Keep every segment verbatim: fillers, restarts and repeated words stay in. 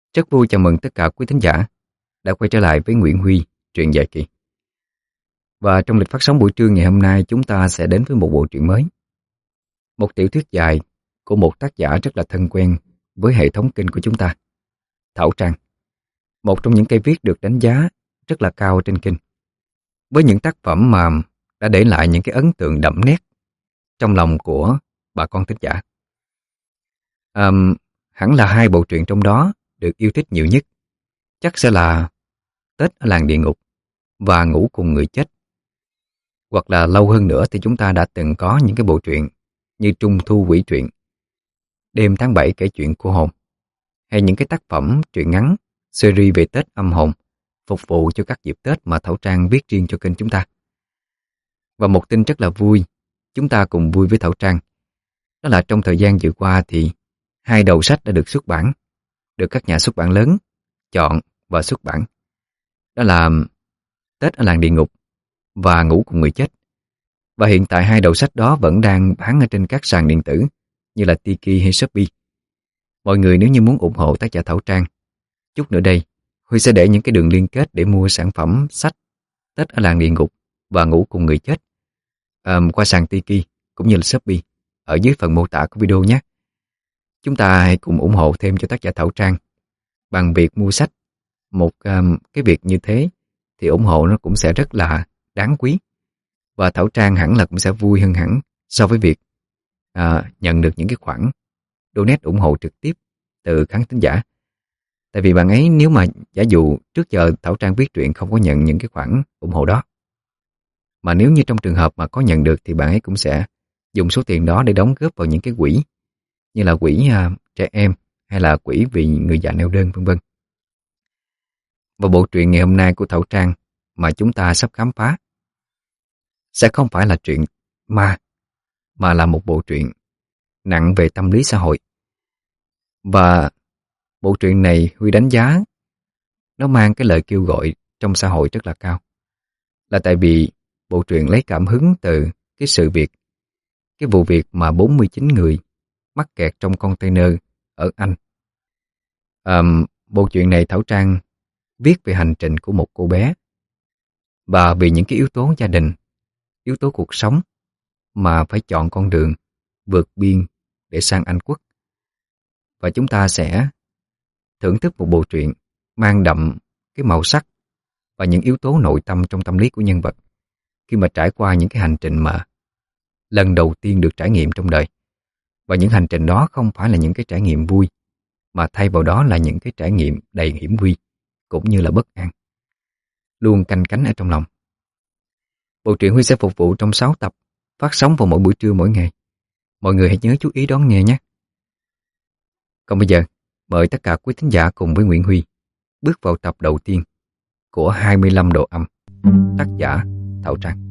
Rất vui chào mừng tất cả quý thính giả đã quay trở lại với Nguyễn Huy, truyện dài kỳ. Và trong lịch phát sóng buổi trưa ngày hôm nay, chúng ta sẽ đến với một bộ truyện mới. Một tiểu thuyết dài của một tác giả rất là thân quen với hệ thống kênh của chúng ta, Thảo Trang. Một trong những cây viết được đánh giá rất là cao trên kênh, với những tác phẩm mà đã để lại những cái ấn tượng đậm nét trong lòng của bà con thính giả. À, hẳn là hai bộ truyện trong đó được yêu thích nhiều nhất chắc sẽ là Tết ở làng địa ngục và Ngủ cùng người chết. Hoặc là lâu hơn nữa thì chúng ta đã từng có những cái bộ truyện như Trung thu quỷ truyện, Đêm tháng bảy kể chuyện cô hồn, hay những cái tác phẩm truyện ngắn series về Tết âm hồn phục vụ cho các dịp Tết mà Thảo Trang viết riêng cho kênh chúng ta. Và một tin rất là vui, chúng ta cùng vui với Thảo Trang, đó là trong thời gian vừa qua thì hai đầu sách đã được xuất bản, được các nhà xuất bản lớn chọn và xuất bản. Đó là Tết ở làng địa ngục và Ngủ cùng người chết. Và hiện tại hai đầu sách đó vẫn đang bán ở trên các sàn điện tử như là Tiki hay Shopee. Mọi người nếu như muốn ủng hộ tác giả Thảo Trang, chút nữa đây Huy sẽ để những cái đường liên kết để mua sản phẩm sách Tết ở làng địa ngục và Ngủ cùng người chết um, qua sàn Tiki cũng như là Shopee ở dưới phần mô tả của video nhé. Chúng ta hãy cùng ủng hộ thêm cho tác giả Thảo Trang bằng việc mua sách. Một um, cái việc như thế thì ủng hộ nó cũng sẽ rất là đáng quý. Và Thảo Trang hẳn là cũng sẽ vui hơn hẳn so với việc à, nhận được những cái khoản donate ủng hộ trực tiếp từ khán thính giả. Tại vì bạn ấy nếu mà giả dụ trước giờ Thảo Trang viết truyện không có nhận những cái khoản ủng hộ đó, mà nếu như trong trường hợp mà có nhận được thì bạn ấy cũng sẽ dùng số tiền đó để đóng góp vào những cái quỹ như là quỹ à, trẻ em hay là quỹ vì người già neo đơn vân vân. Và bộ truyện ngày hôm nay của Thảo Trang mà chúng ta sắp khám phá sẽ không phải là truyện ma, mà là một bộ truyện nặng về tâm lý xã hội. Và bộ truyện này Huy đánh giá nó mang cái lời kêu gọi trong xã hội rất là cao. Là tại vì bộ truyện lấy cảm hứng từ cái sự việc, cái vụ việc mà bốn mươi chín người mắc kẹt trong container ở Anh. À, bộ truyện này Thảo Trang viết về hành trình của một cô bé và vì những cái yếu tố gia đình, yếu tố cuộc sống mà phải chọn con đường vượt biên để sang Anh quốc. Và chúng ta sẽ thưởng thức một bộ truyện mang đậm cái màu sắc và những yếu tố nội tâm trong tâm lý của nhân vật khi mà trải qua những cái hành trình mà lần đầu tiên được trải nghiệm trong đời. Và những hành trình đó không phải là những cái trải nghiệm vui, mà thay vào đó là những cái trải nghiệm đầy hiểm nguy cũng như là bất an, luôn canh cánh ở trong lòng. Bộ truyện Huy sẽ phục vụ trong sáu tập, phát sóng vào mỗi buổi trưa mỗi ngày. Mọi người hãy nhớ chú ý đón nghe nhé. Còn bây giờ, mời tất cả quý thính giả cùng với Nguyễn Huy bước vào tập đầu tiên của hai mươi lăm độ âm, tác giả Thảo Trang.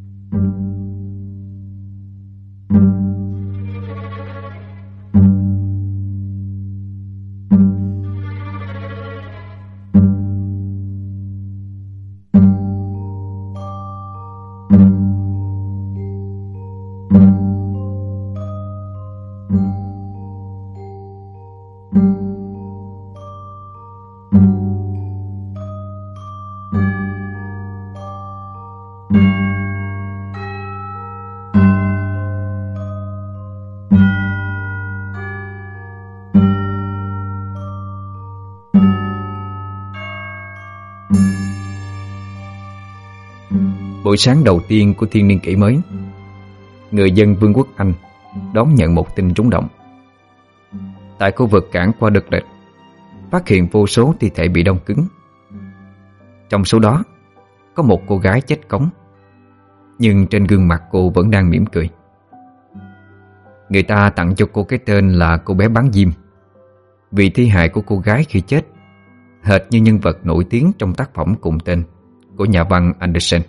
Buổi sáng đầu tiên của thiên niên kỷ mới, người dân Vương quốc Anh đón nhận một tin rúng động. Tại khu vực cảng qua đực lệch, phát hiện vô số thi thể bị đông cứng. Trong số đó có một cô gái chết cống, nhưng trên gương mặt cô vẫn đang mỉm cười. Người ta tặng cho cô cái tên là cô bé bán diêm, vì thi hài của cô gái khi chết hệt như nhân vật nổi tiếng trong tác phẩm cùng tên của nhà văn Anderson.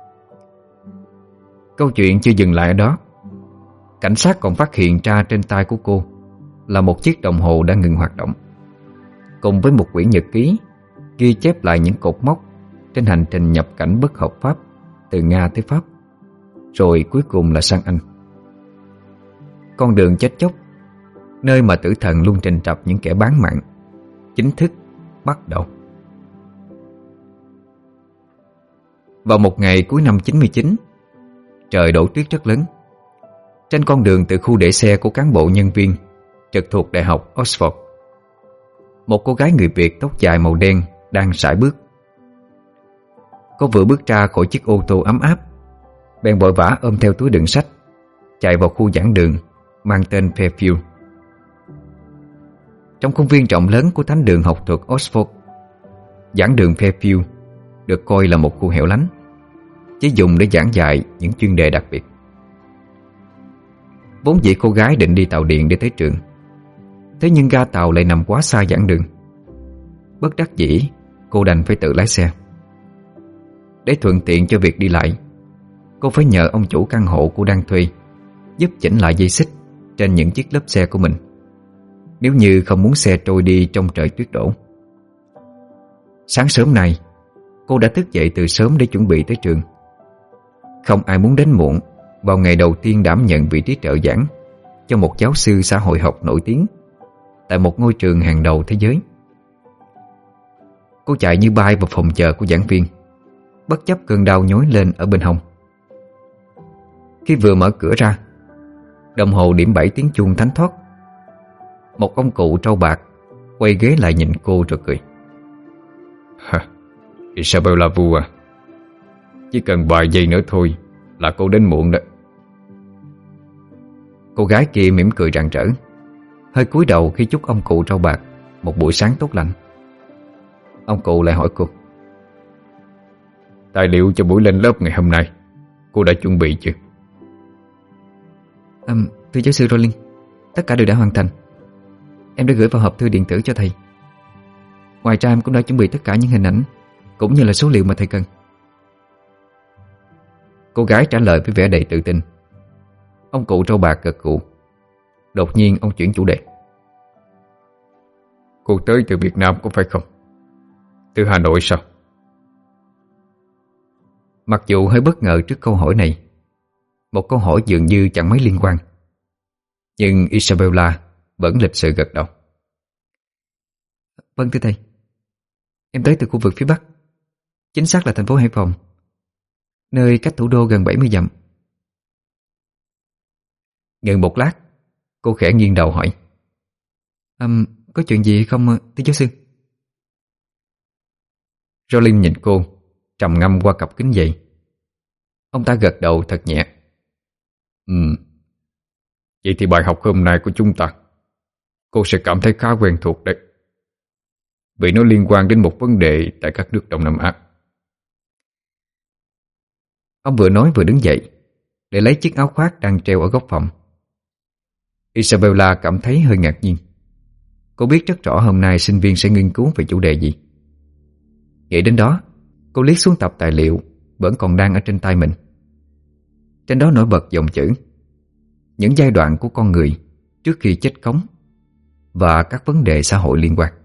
Câu chuyện chưa dừng lại ở đó. Cảnh sát còn phát hiện ra trên tay của cô là một chiếc đồng hồ đã ngừng hoạt động, cùng với một quyển nhật ký ghi chép lại những cột mốc trên hành trình nhập cảnh bất hợp pháp từ Nga tới Pháp, rồi cuối cùng là sang Anh. Con đường chết chóc, nơi mà tử thần luôn trình trập những kẻ bán mạng, chính thức bắt đầu. Vào một ngày cuối năm chín mươi chín, trời đổ tuyết rất lớn. Trên con đường từ khu để xe của cán bộ nhân viên trực thuộc Đại học Oxford, một cô gái người Việt tóc dài màu đen đang sải bước. Cô vừa bước ra khỏi chiếc ô tô ấm áp, bèn vội vã ôm theo túi đựng sách, chạy vào khu giảng đường mang tên Fairview. Trong khuôn viên rộng lớn của thánh đường học thuật Oxford, giảng đường Fairview được coi là một khu hẻo lánh, chỉ dùng để giảng dạy những chuyên đề đặc biệt. Vốn dĩ cô gái định đi tàu điện để tới trường, thế nhưng ga tàu lại nằm quá xa giảng đường. Bất đắc dĩ, cô đành phải tự lái xe. Để thuận tiện cho việc đi lại, cô phải nhờ ông chủ căn hộ cô đang thuê giúp chỉnh lại dây xích trên những chiếc lớp xe của mình, nếu như không muốn xe trôi đi trong trời tuyết đổ. Sáng sớm nay, cô đã thức dậy từ sớm để chuẩn bị tới trường. Không ai muốn đến muộn vào ngày đầu tiên đảm nhận vị trí trợ giảng cho một giáo sư xã hội học nổi tiếng tại một ngôi trường hàng đầu thế giới. Cô chạy như bay vào phòng chờ của giảng viên, bất chấp cơn đau nhói lên ở bên hông. Khi vừa mở cửa ra, đồng hồ điểm bảy tiếng chuông thánh thót. Một ông cụ trâu bạc quay ghế lại nhìn cô rồi cười. "Hả, Isabella Vu à, chỉ cần vài giây nữa thôi là cô đến muộn đó." Cô gái kia mỉm cười rạng rỡ, hơi cúi đầu khi chúc ông cụ trâu bạc một buổi sáng tốt lành. Ông cụ lại hỏi cô: "Tài liệu cho buổi lên lớp ngày hôm nay cô đã chuẩn bị chưa?" À, thưa giáo sư Rowling, tất cả đều đã hoàn thành. Em đã gửi vào hộp thư điện tử cho thầy. Ngoài ra em cũng đã chuẩn bị tất cả những hình ảnh cũng như là số liệu mà thầy cần. Cô gái trả lời với vẻ đầy tự tin. Ông cụ trâu bạc gật gù. Đột nhiên ông chuyển chủ đề: "Cô tới từ Việt Nam có phải không? Từ Hà Nội sao?" Mặc dù hơi bất ngờ trước câu hỏi này, một câu hỏi dường như chẳng mấy liên quan, nhưng Isabella vẫn lịch sự gật đầu. "Vâng thưa thầy, em tới từ khu vực phía Bắc, chính xác là thành phố Hải Phòng, nơi cách thủ đô gần bảy mươi dặm." Ngừng một lát, cô khẽ nghiêng đầu hỏi: um, "Có chuyện gì không thưa giáo sư?" Rowling nhìn cô, trầm ngâm qua cặp kính dày. Ông ta gật đầu thật nhẹ. Ừ, vậy thì bài học hôm nay của chúng ta cô sẽ cảm thấy khá quen thuộc đấy, vì nó liên quan đến một vấn đề tại các nước Đông Nam Á." Ông vừa nói vừa đứng dậy để lấy chiếc áo khoác đang treo ở góc phòng. Isabella cảm thấy hơi ngạc nhiên. Cô biết rất rõ hôm nay sinh viên sẽ nghiên cứu về chủ đề gì. Nghĩ đến đó, cô liếc xuống tập tài liệu vẫn còn đang ở trên tay mình. Trên đó nổi bật dòng chữ: những giai đoạn của con người trước khi chết cống và các vấn đề xã hội liên quan.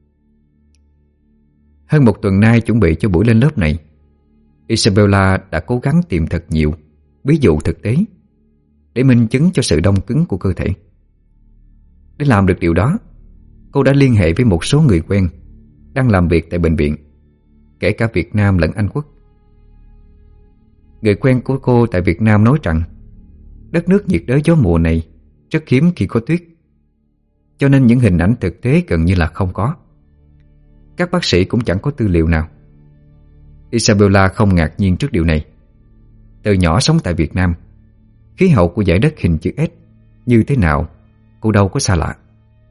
Hơn một tuần nay chuẩn bị cho buổi lên lớp này, Isabella đã cố gắng tìm thật nhiều ví dụ thực tế để minh chứng cho sự đông cứng của cơ thể. Để làm được điều đó, cô đã liên hệ với một số người quen đang làm việc tại bệnh viện, kể cả Việt Nam lẫn Anh Quốc. Người quen của cô tại Việt Nam nói rằng đất nước nhiệt đới gió mùa này rất hiếm khi có tuyết, cho nên những hình ảnh thực tế gần như là không có. Các bác sĩ cũng chẳng có tư liệu nào. Isabella không ngạc nhiên trước điều này. Từ nhỏ sống tại Việt Nam, khí hậu của dải đất hình chữ S như thế nào cô đâu có xa lạ.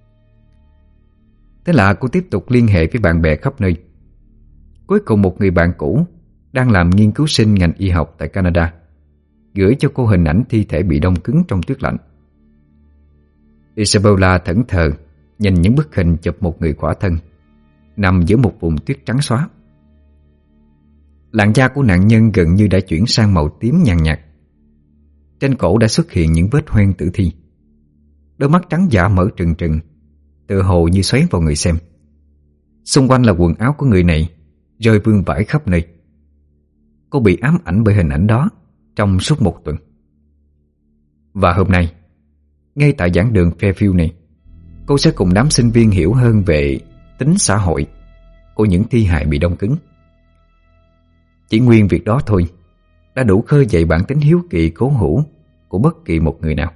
Thế là cô tiếp tục liên hệ với bạn bè khắp nơi. Cuối cùng một người bạn cũ đang làm nghiên cứu sinh ngành y học tại Canada gửi cho cô hình ảnh thi thể bị đông cứng trong tuyết lạnh. Isabella thẫn thờ nhìn những bức hình chụp một người khỏa thân nằm giữa một vùng tuyết trắng xóa. Làn da của nạn nhân gần như đã chuyển sang màu tím nhàn nhạt. Trên cổ đã xuất hiện những vết hoen tử thi. Đôi mắt trắng dã mở trừng trừng, tựa hồ như xoáy vào người xem. Xung quanh là quần áo của người này rơi vương vãi khắp nơi. Cô bị ám ảnh bởi hình ảnh đó trong suốt một tuần. Và hôm nay, ngay tại giảng đường Fairview này, cô sẽ cùng đám sinh viên hiểu hơn về tính xã hội của những thi hài bị đông cứng. Chỉ nguyên việc đó thôi đã đủ khơi dậy bản tính hiếu kỳ cố hữu của bất kỳ một người nào.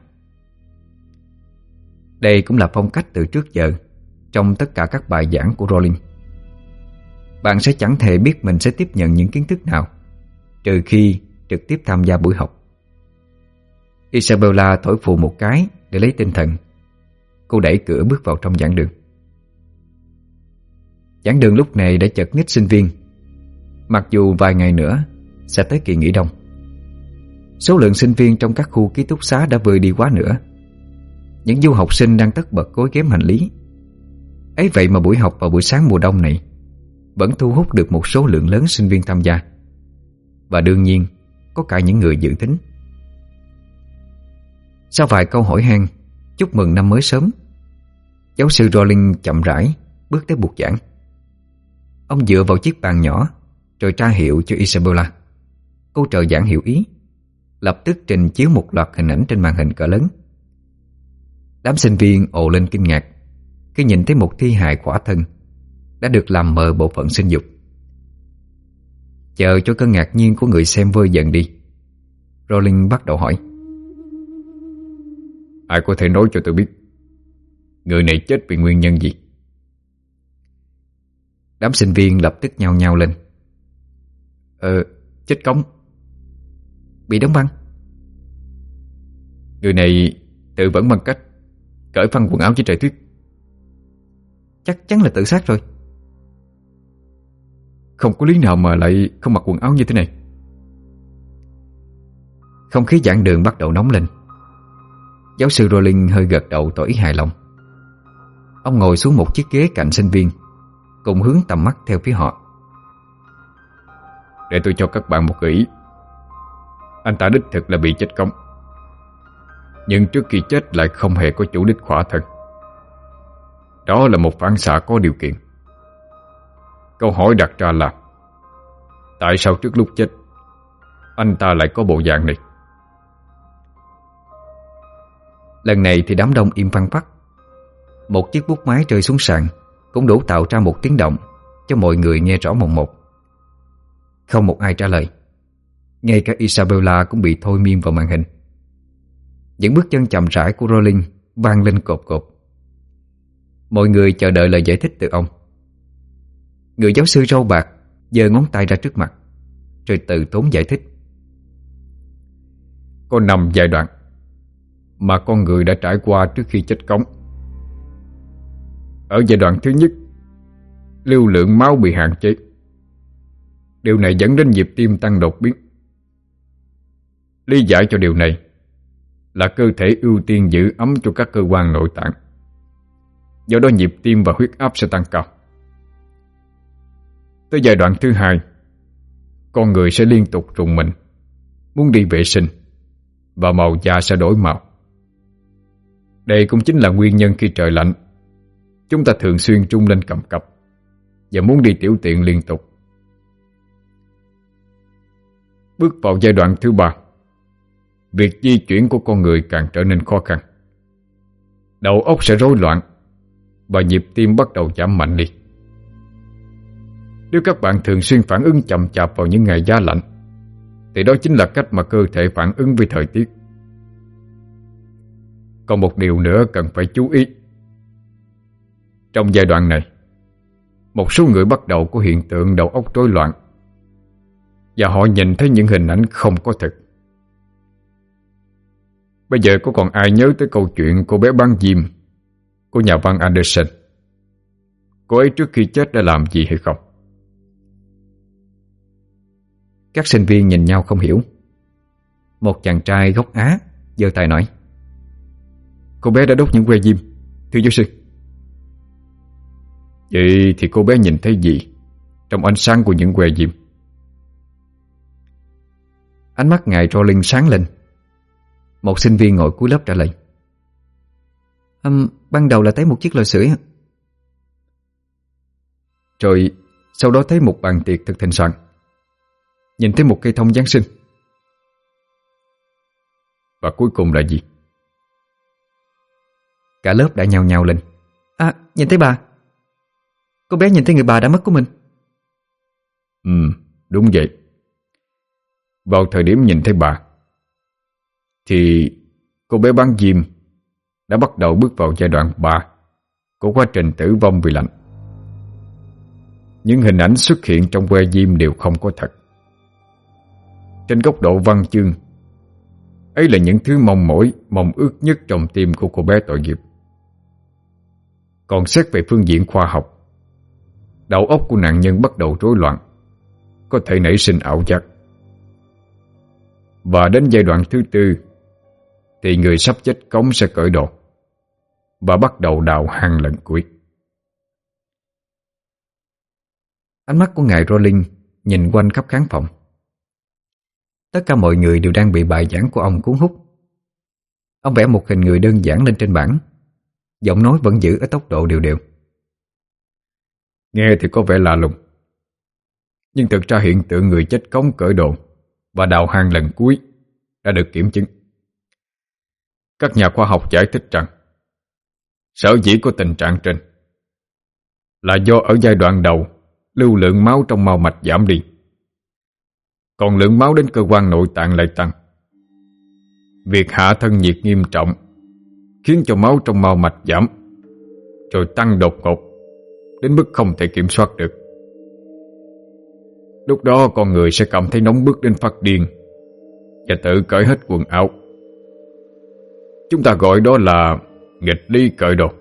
Đây cũng là phong cách từ trước giờ trong tất cả các bài giảng của Rowling. Bạn sẽ chẳng thể biết mình sẽ tiếp nhận những kiến thức nào trừ khi trực tiếp tham gia buổi học. Isabella thổi phù một cái để lấy tinh thần. Cô đẩy cửa bước vào trong giảng đường. Giảng đường lúc này đã chật ních sinh viên, mặc dù vài ngày nữa sẽ tới kỳ nghỉ đông. Số lượng sinh viên trong các khu ký túc xá đã vơi đi quá nữa. Những du học sinh đang tất bật gối ghém hành lý. Ấy vậy mà buổi học vào buổi sáng mùa đông này vẫn thu hút được một số lượng lớn sinh viên tham gia. Và đương nhiên có cả những người dự tính. Sau vài câu hỏi han chúc mừng năm mới sớm, giáo sư Rowling chậm rãi bước tới bục giảng. Ông dựa vào chiếc bàn nhỏ rồi tra hiệu cho Isabella. Cô trợ giảng hiểu ý, lập tức trình chiếu một loạt hình ảnh trên màn hình cỡ lớn. Đám sinh viên ồ lên kinh ngạc khi nhìn thấy một thi hài khỏa thân đã được làm mờ bộ phận sinh dục. Chờ cho cơn ngạc nhiên của người xem vơi dần đi, Rowling bắt đầu hỏi: ai có thể nói cho tôi biết người này chết vì nguyên nhân gì? Đám sinh viên lập tức nhao nhao lên. Ờ, chết cống. Bị đóng băng. Người này tự vẫn bằng cách cởi phăng quần áo dưới trời tuyết. Chắc chắn là tự sát rồi. Không có lý nào mà lại không mặc quần áo như thế này. Không khí giảng đường bắt đầu nóng lên. Giáo sư Rowling hơi gật đầu tỏ ý hài lòng. Ông ngồi xuống một chiếc ghế cạnh sinh viên, cùng hướng tầm mắt theo phía họ. Để tôi cho các bạn một gợi ý. Anh ta đích thực là bị chết cống, nhưng trước khi chết lại không hề có chủ đích khỏa thân. Đó là một phản xạ có điều kiện. Câu hỏi đặt ra là tại sao trước lúc chết anh ta lại có bộ dạng này? Lần này thì đám đông im phăng phắc. Một chiếc bút máy rơi xuống sàn cũng đủ tạo ra một tiếng động cho mọi người nghe rõ mồn một. Không một ai trả lời. Ngay cả Isabella cũng bị thôi miên vào màn hình. Những bước chân chậm rãi của Rowling vang lên cộp cộp. Mọi người chờ đợi lời giải thích từ ông. Người giáo sư râu bạc giơ ngón tay ra trước mặt, rồi từ tốn giải thích. Có năm giai đoạn mà con người đã trải qua trước khi chết cống. Ở giai đoạn thứ nhất, lưu lượng máu bị hạn chế. Điều này dẫn đến nhịp tim tăng đột biến. Lý giải cho điều này là cơ thể ưu tiên giữ ấm cho các cơ quan nội tạng. Do đó nhịp tim và huyết áp sẽ tăng cao. Tới giai đoạn thứ hai, con người sẽ liên tục rùng mình, muốn đi vệ sinh, và màu da sẽ đổi màu. Đây cũng chính là nguyên nhân khi trời lạnh, chúng ta thường xuyên trung lên cầm cập và muốn đi tiểu tiện liên tục. Bước vào giai đoạn thứ ba, việc di chuyển của con người càng trở nên khó khăn. Đầu óc sẽ rối loạn và nhịp tim bắt đầu giảm mạnh đi. Nếu các bạn thường xuyên phản ứng chậm chạp vào những ngày giá lạnh, thì đó chính là cách mà cơ thể phản ứng với thời tiết. Còn một điều nữa cần phải chú ý. Trong giai đoạn này, một số người bắt đầu có hiện tượng đầu óc rối loạn, và họ nhìn thấy những hình ảnh không có thực. Bây giờ có còn ai nhớ tới câu chuyện cô bé bán diêm của nhà văn Anderson? Cô ấy trước khi chết đã làm gì hay không? Các sinh viên nhìn nhau không hiểu. Một chàng trai gốc Á giơ tay nói: Cô bé đã đốt những que diêm, thưa giáo sư. Vậy thì cô bé nhìn thấy gì trong ánh sáng của những que diêm? Ánh mắt ngài Rowling sáng lên. Một sinh viên ngồi cuối lớp trả lời: um, Ban đầu là thấy một chiếc lò sưởi. Rồi sau đó thấy một bàn tiệc thật thịnh soạn, nhìn thấy một cây thông Giáng sinh. Và cuối cùng là gì? Cả lớp đã nhao nhao lên: À, nhìn thấy bà. Cô bé nhìn thấy người bà đã mất của mình. Ừ, đúng vậy. Vào thời điểm nhìn thấy bà thì cô bé bán diêm đã bắt đầu bước vào giai đoạn ba của quá trình tử vong vì lạnh. Những hình ảnh xuất hiện trong que diêm đều không có thật. Trên góc độ văn chương, ấy là những thứ mong mỏi, mong ước nhất trong tim của cô bé tội nghiệp. Còn xét về phương diện khoa học, đầu óc của nạn nhân bắt đầu rối loạn, có thể nảy sinh ảo giác. Và đến giai đoạn thứ tư thì người sắp chết cống sẽ cởi đồ và bắt đầu đào hang lần cuối. Ánh mắt của ngài Rowling nhìn quanh khắp khán phòng. Tất cả mọi người đều đang bị bài giảng của ông cuốn hút. Ông vẽ một hình người đơn giản lên trên bảng, giọng nói vẫn giữ ở tốc độ đều đều. Nghe thì có vẻ lạ lùng, nhưng thực ra hiện tượng người chết cống cởi đồ và đào hang lần cuối đã được kiểm chứng. Các nhà khoa học giải thích rằng sở dĩ của tình trạng trên là do ở giai đoạn đầu lưu lượng máu trong mao mạch giảm đi, còn lượng máu đến cơ quan nội tạng lại tăng. Việc hạ thân nhiệt nghiêm trọng khiến cho máu trong mao mạch giảm, rồi tăng đột ngột đến mức không thể kiểm soát được. Lúc đó con người sẽ cảm thấy nóng bức đến phát điên và tự cởi hết quần áo. Chúng ta gọi đó là nghịch lý cởi đồ.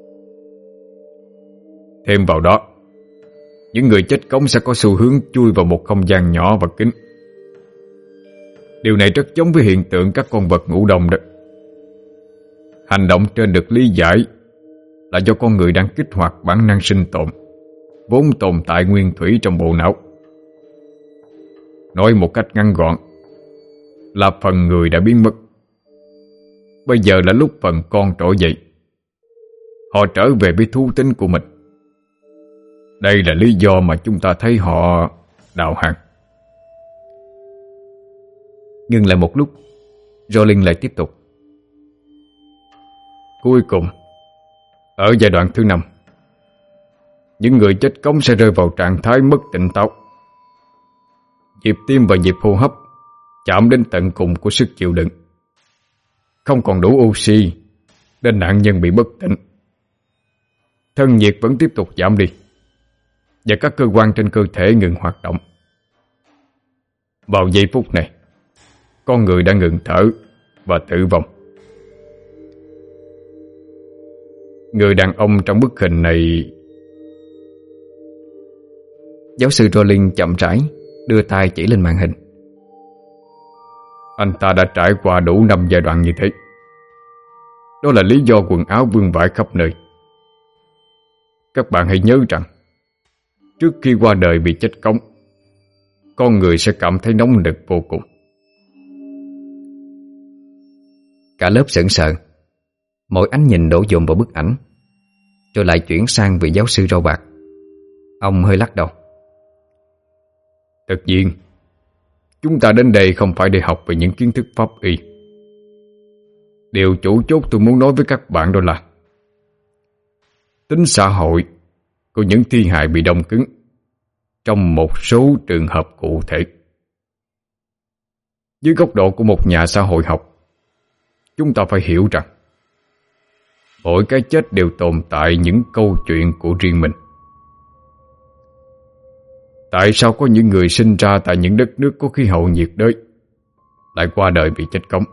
Thêm vào đó, những người chết cống sẽ có xu hướng chui vào một không gian nhỏ và kín. Điều này rất giống với hiện tượng các con vật ngủ đông đó. Hành động trên được lý giải là do con người đang kích hoạt bản năng sinh tồn vốn tồn tại nguyên thủy trong bộ não. Nói một cách ngắn gọn là phần người đã biến mất. Bây giờ là lúc phần con trỗi dậy. Họ trở về với thú tính của mình. Đây là lý do mà chúng ta thấy họ đào hang. Ngừng lại một lúc, Rowling lại tiếp tục. Cuối cùng, ở giai đoạn thứ năm, những người chết cống sẽ rơi vào trạng thái mất tỉnh táo. Nhịp tim và nhịp hô hấp chạm đến tận cùng của sức chịu đựng. Không còn đủ oxy nên nạn nhân bị bất tỉnh. Thân nhiệt vẫn tiếp tục giảm đi và các cơ quan trên cơ thể ngừng hoạt động. Vào giây phút này, con người đã ngừng thở và tử vong. Người đàn ông trong bức hình này... Giáo sư Rowling chậm rãi đưa tay chỉ lên màn hình. Anh ta đã trải qua đủ năm giai đoạn như thế. Đó là lý do quần áo vương vãi khắp nơi. Các bạn hãy nhớ rằng trước khi qua đời vì chết cống, con người sẽ cảm thấy nóng nực vô cùng. Cả lớp sững sờ. Mỗi ánh nhìn đổ dồn vào bức ảnh, rồi lại chuyển sang vị giáo sư râu bạc. Ông hơi lắc đầu. Tất nhiên, chúng ta đến đây không phải để học về những kiến thức pháp y. Điều chủ chốt tôi muốn nói với các bạn đó là tính xã hội của những thi hài bị đông cứng trong một số trường hợp cụ thể. Dưới góc độ của một nhà xã hội học, chúng ta phải hiểu rằng mỗi cái chết đều tồn tại những câu chuyện của riêng mình. Tại sao có những người sinh ra tại những đất nước có khí hậu nhiệt đới lại qua đời vì chết cống?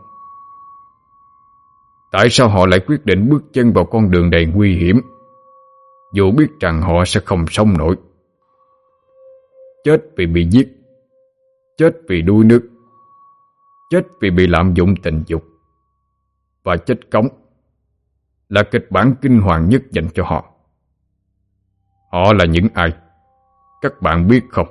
Tại sao họ lại quyết định bước chân vào con đường đầy nguy hiểm dù biết rằng họ sẽ không sống nổi? Chết vì bị giết, chết vì đuối nước, chết vì bị lạm dụng tình dục, và chết cống là kịch bản kinh hoàng nhất dành cho họ. Họ là những ai? Các bạn biết không?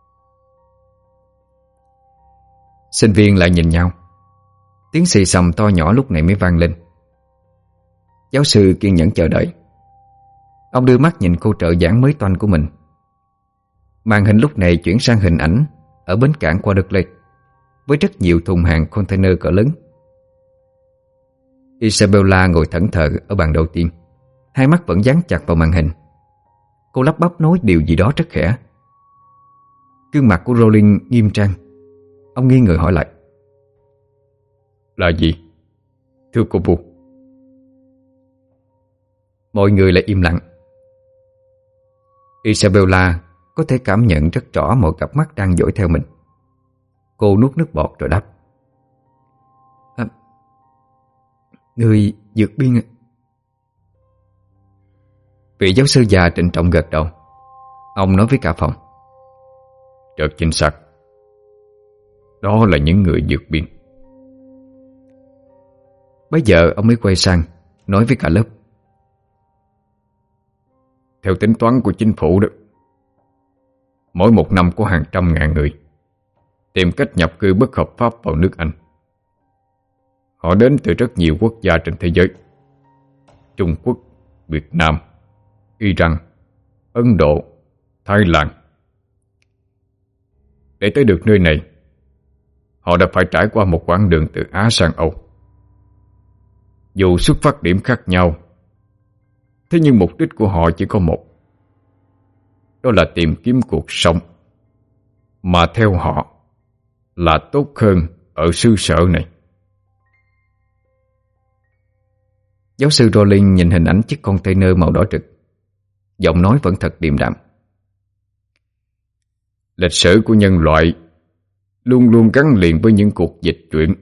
Sinh viên lại nhìn nhau. Tiếng xì xầm to nhỏ lúc này mới vang lên. Giáo sư kiên nhẫn chờ đợi. Ông đưa mắt nhìn cô trợ giảng mới toanh của mình. Màn hình lúc này chuyển sang hình ảnh ở bến cảng Waterlake với rất nhiều thùng hàng container cỡ lớn. Isabella ngồi thẫn thờ ở bàn đầu tiên, hai mắt vẫn dán chặt vào màn hình. Cô lắp bắp nói điều gì đó rất khẽ. Gương mặt của Rowling nghiêm trang. Ông nghi ngờ hỏi lại: Là gì, thưa cô Bu? Mọi người lại im lặng. Isabella có thể cảm nhận rất rõ mọi cặp mắt đang dõi theo mình. Cô nuốt nước bọt rồi đáp: à, Người vượt biên. Vị giáo sư già trịnh trọng gật đầu. Ông nói với cả phòng: Rất chính xác. Đó là những người vượt biên. Bây giờ ông mới quay sang nói với cả lớp: Theo tính toán của chính phủ đó, mỗi một năm có hàng trăm ngàn người tìm cách nhập cư bất hợp pháp vào nước Anh. Họ đến từ rất nhiều quốc gia trên thế giới: Trung Quốc, Việt Nam, Iran, Ấn Độ, Thái Lan. Để tới được nơi này, họ đã phải trải qua một quãng đường từ Á sang Âu. Dù xuất phát điểm khác nhau, thế nhưng mục đích của họ chỉ có một, đó là tìm kiếm cuộc sống mà theo họ là tốt hơn ở xứ sở này. Giáo sư Rowling nhìn hình ảnh chiếc container màu đỏ rực, giọng nói vẫn thật điềm đạm. Lịch sử của nhân loại luôn luôn gắn liền với những cuộc dịch chuyển.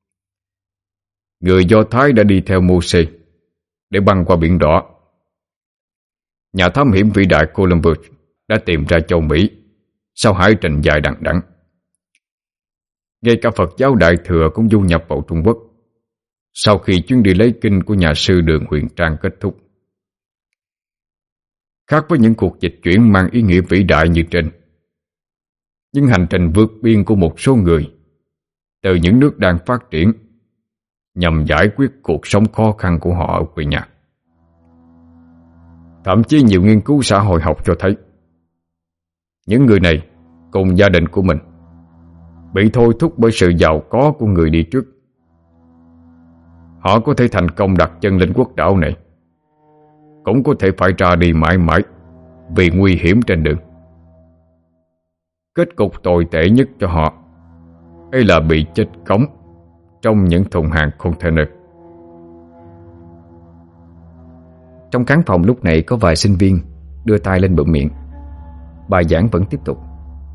Người Do Thái đã đi theo Mô-sê để băng qua biển đỏ. Nhà thám hiểm vĩ đại Columbus đã tìm ra châu Mỹ sau hải trình dài đằng đẵng. Ngay cả Phật giáo Đại Thừa cũng du nhập vào Trung Quốc sau khi chuyến đi lấy kinh của nhà sư Đường Huyền Trang kết thúc. Khác với những cuộc dịch chuyển mang ý nghĩa vĩ đại như trên, những hành trình vượt biên của một số người từ những nước đang phát triển nhằm giải quyết cuộc sống khó khăn của họ ở quê nhà. Thậm chí nhiều nghiên cứu xã hội học cho thấy những người này cùng gia đình của mình bị thôi thúc bởi sự giàu có của người đi trước. Họ có thể thành công đặt chân lên quốc đảo này, cũng có thể phải ra đi mãi mãi vì nguy hiểm trên đường. Kết cục tồi tệ nhất cho họ ấy là bị chết cống trong những thùng hàng container. Trong khán phòng lúc này có vài sinh viên đưa tay lên bụm miệng. Bài giảng vẫn tiếp tục.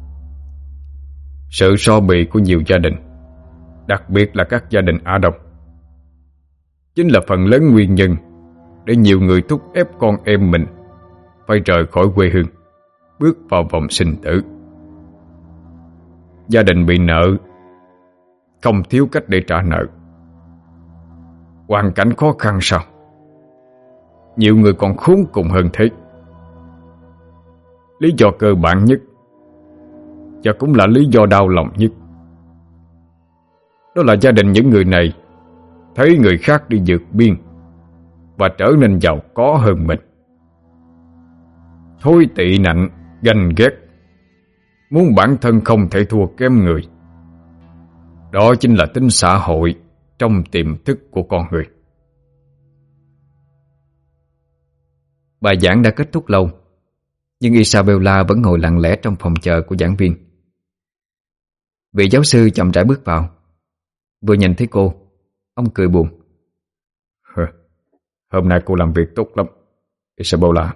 Sự so bì của nhiều gia đình, đặc biệt là các gia đình Á Đông, chính là phần lớn nguyên nhân để nhiều người thúc ép con em mình phải rời khỏi quê hương, bước vào vòng sinh tử. Gia đình bị nợ, không thiếu cách để trả nợ. Hoàn cảnh khó khăn sao? Nhiều người còn khốn cùng hơn thế. Lý do cơ bản nhất, và cũng là lý do đau lòng nhất, đó là gia đình những người này thấy người khác đi vượt biên và trở nên giàu có hơn mình. Thôi tị nạnh, ganh ghét, muốn bản thân không thể thua kém người. Đó chính là tính xã hội trong tiềm thức của con người. Bài giảng đã kết thúc lâu, nhưng Isabella vẫn ngồi lặng lẽ trong phòng chờ của giảng viên. Vị giáo sư chậm rãi bước vào. Vừa nhìn thấy cô, ông cười buồn. Hôm nay cô làm việc tốt lắm, Isabella.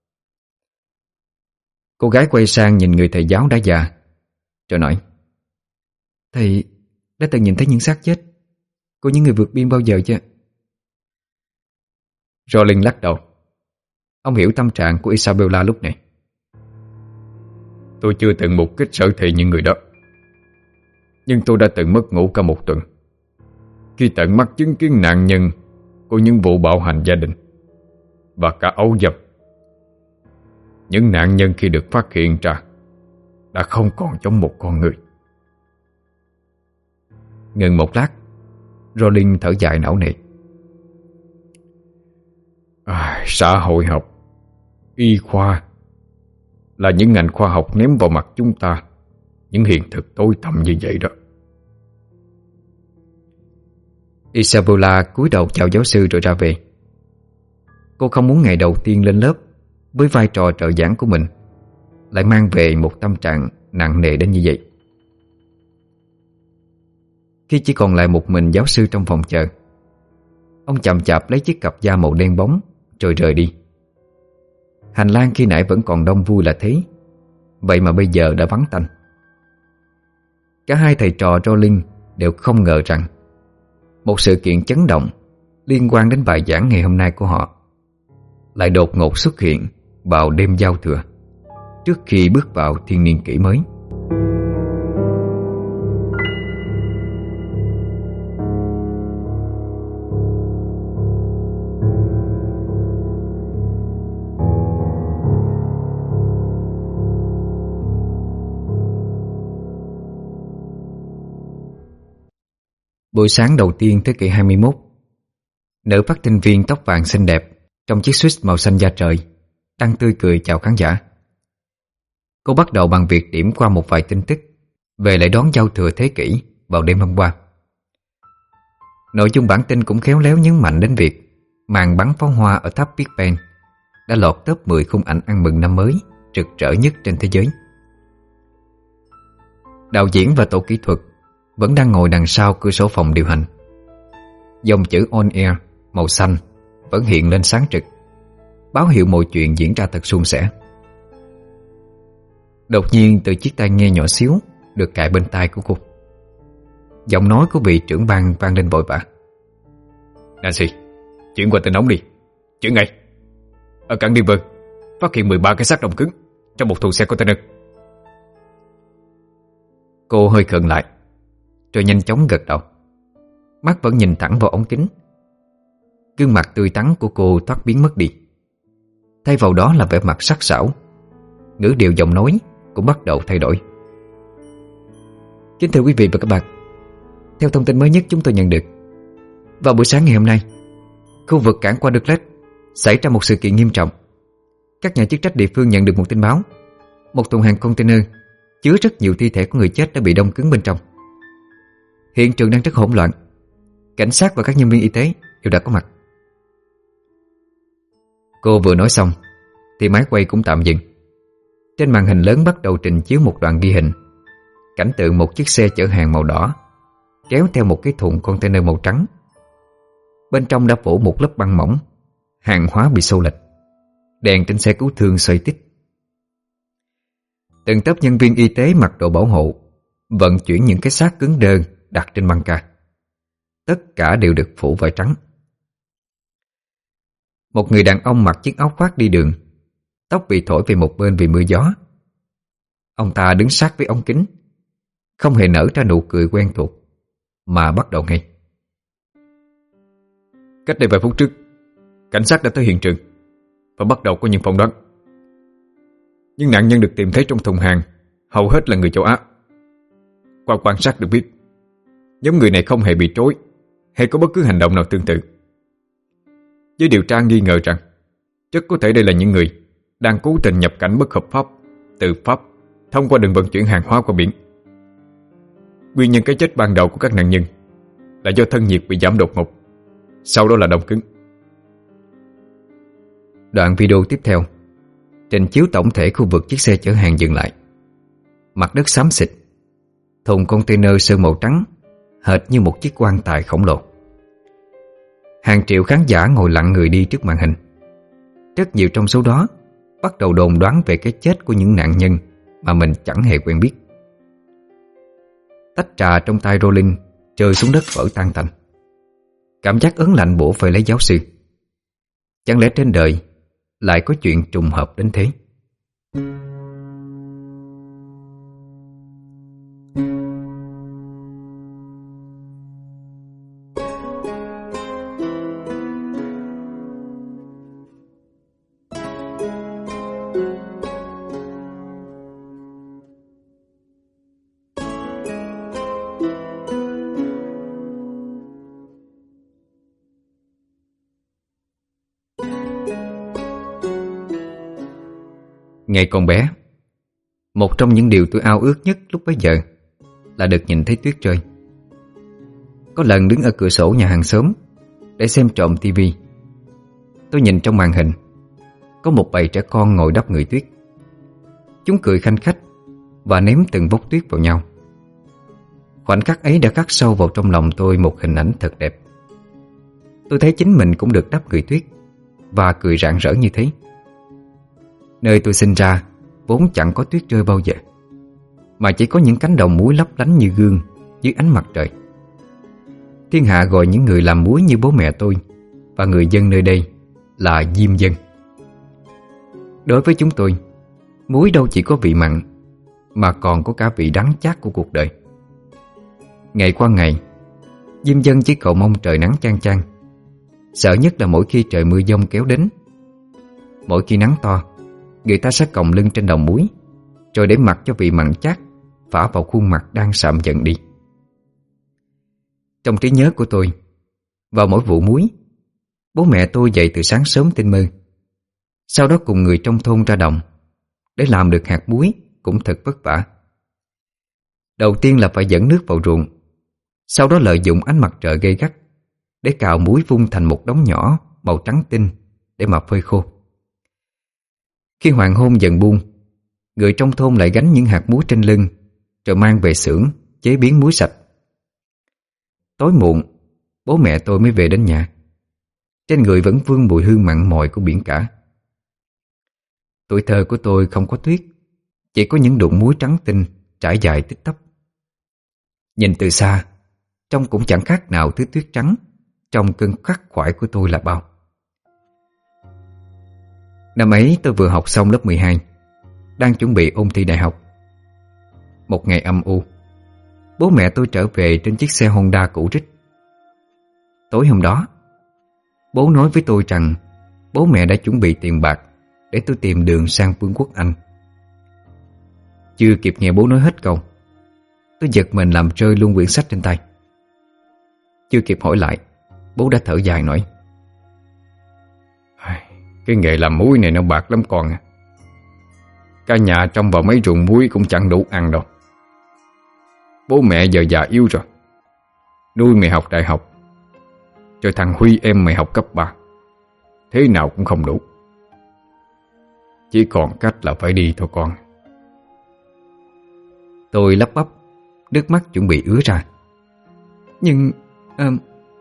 Cô gái quay sang nhìn người thầy giáo đã già, rồi nói: Thầy đã từng nhìn thấy những xác chết của những người vượt biên bao giờ chưa? Rowling lắc đầu. Ông hiểu tâm trạng của Isabella lúc này. Tôi chưa từng mục kích sở thị những người đó, nhưng tôi đã từng mất ngủ cả một tuần khi tận mắt chứng kiến nạn nhân của những vụ bạo hành gia đình và cả ấu dâm. Những nạn nhân khi được phát hiện ra đã không còn giống một con người. Ngừng một lát, Rowling thở dài não nề. À, xã hội học, y khoa là những ngành khoa học ném vào mặt chúng ta những hiện thực tối tăm như vậy đó. Isabella cúi đầu chào giáo sư rồi ra về. Cô không muốn ngày đầu tiên lên lớp với vai trò trợ giảng của mình lại mang về một tâm trạng nặng nề đến như vậy. Khi chỉ còn lại một mình giáo sư trong phòng chờ, ông chậm chạp lấy chiếc cặp da màu đen bóng rồi rời đi. Hành lang khi nãy vẫn còn đông vui là thế, vậy mà bây giờ đã vắng tanh. Cả hai thầy trò Rowling đều không ngờ rằng một sự kiện chấn động liên quan đến bài giảng ngày hôm nay của họ lại đột ngột xuất hiện vào đêm giao thừa, trước khi bước vào thiên niên kỷ mới. Buổi sáng đầu tiên thế kỷ hai mươi mốt, nữ phát thanh viên tóc vàng xinh đẹp trong chiếc suit màu xanh da trời đang tươi cười chào khán giả. Cô bắt đầu bằng việc điểm qua một vài tin tức về lễ đón giao thừa thế kỷ vào đêm hôm qua. Nội dung bản tin cũng khéo léo nhấn mạnh đến việc màn bắn pháo hoa ở tháp Big Ben đã lọt top mười khung ảnh ăn mừng năm mới rực rỡ nhất trên thế giới. Đạo diễn và tổ kỹ thuật vẫn đang ngồi đằng sau cửa sổ phòng điều hành. Dòng chữ On Air màu xanh vẫn hiện lên sáng trực, báo hiệu mọi chuyện diễn ra thật suôn sẻ. Đột nhiên từ chiếc tai nghe nhỏ xíu được cài bên tai của cô, giọng nói của vị trưởng ban vang lên vội vã: Nancy, chuyển qua tin nóng đi, chuyển ngay. Ở cảng Denver phát hiện mười ba cái xác đông cứng trong một thùng xe container. Cô hơi khựng lại, rồi nhanh chóng gật đầu, mắt vẫn nhìn thẳng vào ống kính. Gương mặt tươi tắn của cô thoát biến mất đi, thay vào đó là vẻ mặt sắc sảo. Ngữ điệu giọng nói cũng bắt đầu thay đổi. Kính thưa quý vị và các bạn, theo thông tin mới nhất chúng tôi nhận được, vào buổi sáng ngày hôm nay, khu vực cảng Quadruplet xảy ra một sự kiện nghiêm trọng. Các nhà chức trách địa phương nhận được một tin báo một thùng hàng container chứa rất nhiều thi thể của người chết đã bị đông cứng bên trong. Hiện trường đang rất hỗn loạn, cảnh sát và các nhân viên y tế đều đã có mặt. Cô vừa nói xong thì máy quay cũng tạm dừng. Trên màn hình lớn bắt đầu trình chiếu một đoạn ghi hình cảnh tượng một chiếc xe chở hàng màu đỏ kéo theo một cái thùng container màu trắng. Bên trong đã phủ một lớp băng mỏng, hàng hóa bị xô lệch, đèn trên xe cứu thương xoay tít. Từng tốp nhân viên y tế mặc đồ bảo hộ vận chuyển những cái xác cứng đơ đặt trên băng ca. Tất cả đều được phủ vải trắng. Một người đàn ông mặc chiếc áo khoác đi đường, tóc bị thổi về một bên vì mưa gió. Ông ta đứng sát với ống kính, không hề nở ra nụ cười quen thuộc, mà bắt đầu ngay. Cách đây vài phút trước, cảnh sát đã tới hiện trường và bắt đầu có những phỏng đoán. Nhưng nạn nhân được tìm thấy trong thùng hàng hầu hết là người châu Á. Qua quan sát được biết, nhóm người này không hề bị trói hay có bất cứ hành động nào tương tự. Giới điều tra nghi ngờ rằng rất có thể đây là những người đang cố tình nhập cảnh bất hợp pháp từ Pháp thông qua đường vận chuyển hàng hóa qua biển. Nguyên nhân cái chết ban đầu của các nạn nhân là do thân nhiệt bị giảm đột ngột, sau đó là đông cứng. Đoạn video tiếp theo trình chiếu tổng thể khu vực chiếc xe chở hàng dừng lại. Mặt đất xám xịt, thùng container sơn màu trắng hệt như một chiếc quan tài khổng lồ. Hàng triệu khán giả ngồi lặng người đi trước màn hình. Rất nhiều trong số đó bắt đầu đồn đoán về cái chết của những nạn nhân mà mình chẳng hề quen biết. Tách trà trong tay Rowling rơi xuống đất vỡ tan tành. Cảm giác ớn lạnh bủa vây lấy giáo sư. Chẳng lẽ trên đời lại có chuyện trùng hợp đến thế? Ngày còn bé, một trong những điều tôi ao ước nhất lúc bấy giờ là được nhìn thấy tuyết rơi. Có lần đứng ở cửa sổ nhà hàng xóm để xem trộm tivi, tôi nhìn trong màn hình, có một bầy trẻ con ngồi đắp người Tuyết. Chúng cười khanh khách và ném từng vốc tuyết vào nhau. Khoảnh khắc ấy đã khắc sâu vào trong lòng tôi một hình ảnh thật đẹp. Tôi thấy chính mình cũng được đắp người tuyết và cười rạng rỡ như thế. Nơi tôi sinh ra vốn chẳng có tuyết rơi bao giờ, mà chỉ có những cánh đồng muối lấp lánh như gương dưới ánh mặt trời. Thiên hạ gọi những người làm muối như bố mẹ tôi và người dân nơi đây là diêm dân. Đối với chúng tôi, muối đâu chỉ có vị mặn, mà còn có cả vị đắng chát của cuộc đời. Ngày qua ngày, diêm dân chỉ cầu mong trời nắng chang chang. Sợ nhất là mỗi khi trời mưa giông kéo đến. Mỗi khi nắng to, người ta sẽ còng lưng trên đồng muối, rồi để mặc cho vị mặn chát phả vào khuôn mặt đang sạm dần đi. Trong trí nhớ của tôi, vào mỗi vụ muối, bố mẹ tôi dậy từ sáng sớm tinh mơ, sau đó cùng người trong thôn ra đồng. Để làm được hạt muối cũng thật vất vả. Đầu tiên là phải dẫn nước vào ruộng, sau đó lợi dụng ánh mặt trời gay gắt để cào muối vung thành một đống nhỏ màu trắng tinh để mà phơi khô. Khi hoàng hôn dần buông, người trong thôn lại gánh những hạt muối trên lưng rồi mang về xưởng chế biến muối sạch. Tối muộn, bố mẹ tôi mới về đến nhà. Trên người vẫn vương mùi hương mặn mòi của biển cả. Tuổi thơ của tôi không có tuyết, chỉ có những đụn muối trắng tinh trải dài tích tắp. Nhìn từ xa, trông cũng chẳng khác nào thứ tuyết trắng trong cơn khắc khoải của tôi là bao. Năm ấy tôi vừa học xong lớp mười hai, đang chuẩn bị ôn thi đại học. Một ngày âm u, bố mẹ tôi trở về trên chiếc xe Honda cũ rích. Tối hôm đó, bố nói với tôi rằng bố mẹ đã chuẩn bị tiền bạc để tôi tìm đường sang Vương quốc Anh. Chưa kịp nghe bố nói hết câu, tôi giật mình làm rơi luôn quyển sách trên tay. Chưa kịp hỏi lại, bố đã thở dài nói: "Cái nghề làm muối này nó bạc lắm con à. Cả nhà trông vào mấy ruộng muối cũng chẳng đủ ăn đâu. Bố mẹ giờ già yếu rồi, nuôi mày học đại học, rồi thằng Huy em mày học cấp ba, thế nào cũng không đủ. Chỉ còn cách là phải đi thôi con." Tôi lắp bắp, nước mắt chuẩn bị ứa ra. Nhưng uh...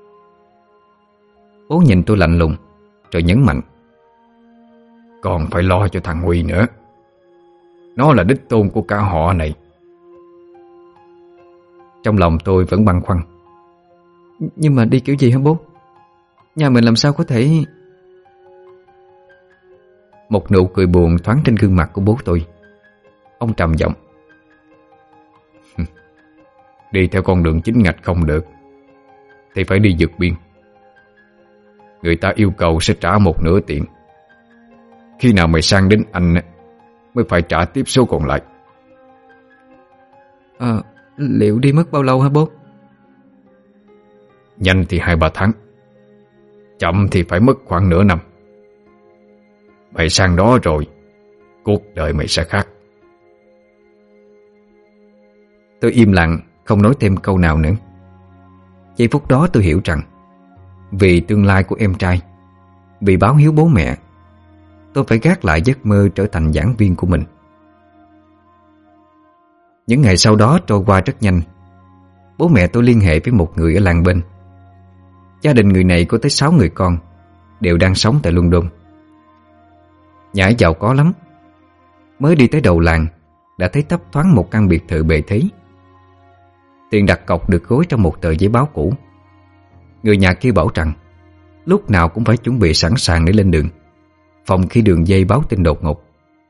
Bố nhìn tôi lạnh lùng rồi nhấn mạnh: "Còn phải lo cho thằng Huy nữa. Nó là đích tôn của cả họ này." Trong lòng tôi vẫn băn khoăn: "Nhưng mà đi kiểu gì hả bố? Nhà mình làm sao có thể..." Một nụ cười buồn thoáng trên gương mặt của bố tôi. Ông trầm giọng: "Đi theo con đường chính ngạch không được thì phải đi vượt biên. Người ta yêu cầu sẽ trả một nửa tiền. Khi nào mày sang đến Anh mới phải trả tiếp số còn lại." À, liệu đi mất bao lâu hả bố? "Nhanh thì hai ba tháng, chậm thì phải mất khoảng nửa năm. Mày sang đó rồi, cuộc đời mày sẽ khác." Tôi im lặng, không nói thêm câu nào nữa. Giây phút đó tôi hiểu rằng vì tương lai của em trai, vì báo hiếu bố mẹ, tôi phải gác lại giấc mơ trở thành giảng viên của mình. Những ngày sau đó trôi qua rất nhanh. Bố mẹ tôi liên hệ với một người ở làng bên. Gia đình người này có tới sáu người con, đều đang sống tại London. Nhà ấy giàu có lắm. Mới đi tới đầu làng đã thấy thấp thoáng một căn biệt thự bề thế. Tiền đặt cọc được gối trong một tờ giấy báo cũ. Người nhà kia bảo rằng lúc nào cũng phải chuẩn bị sẵn sàng để lên đường, phòng khi đường dây báo tin đột ngột.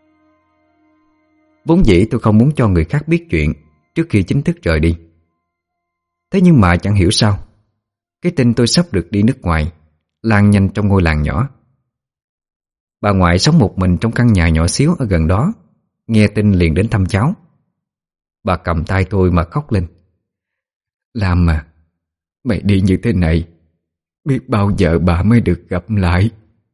Vốn dĩ tôi không muốn cho người khác biết chuyện trước khi chính thức rời đi. Thế nhưng mà chẳng hiểu sao, cái tin tôi sắp được đi nước ngoài lan nhanh trong ngôi làng nhỏ. Bà ngoại sống một mình trong căn nhà nhỏ xíu ở gần đó, nghe tin liền đến thăm cháu. Bà cầm tay tôi mà khóc lên: "Lam à, mày đi như thế này, biết bao giờ bà mới được gặp lại."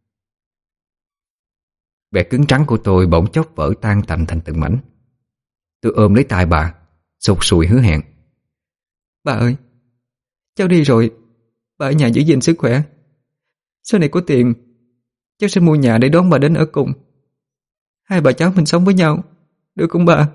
Vẻ cứng trắng của tôi bỗng chốc vỡ tan tành thành từng mảnh. Tôi ôm lấy tay bà, sụt sùi hứa hẹn: "Bà ơi, cháu đi rồi, bà ở nhà giữ gìn sức khỏe. Sau này có tiền, cháu sẽ mua nhà để đón bà đến ở cùng. Hai bà cháu mình sống với nhau, được không bà?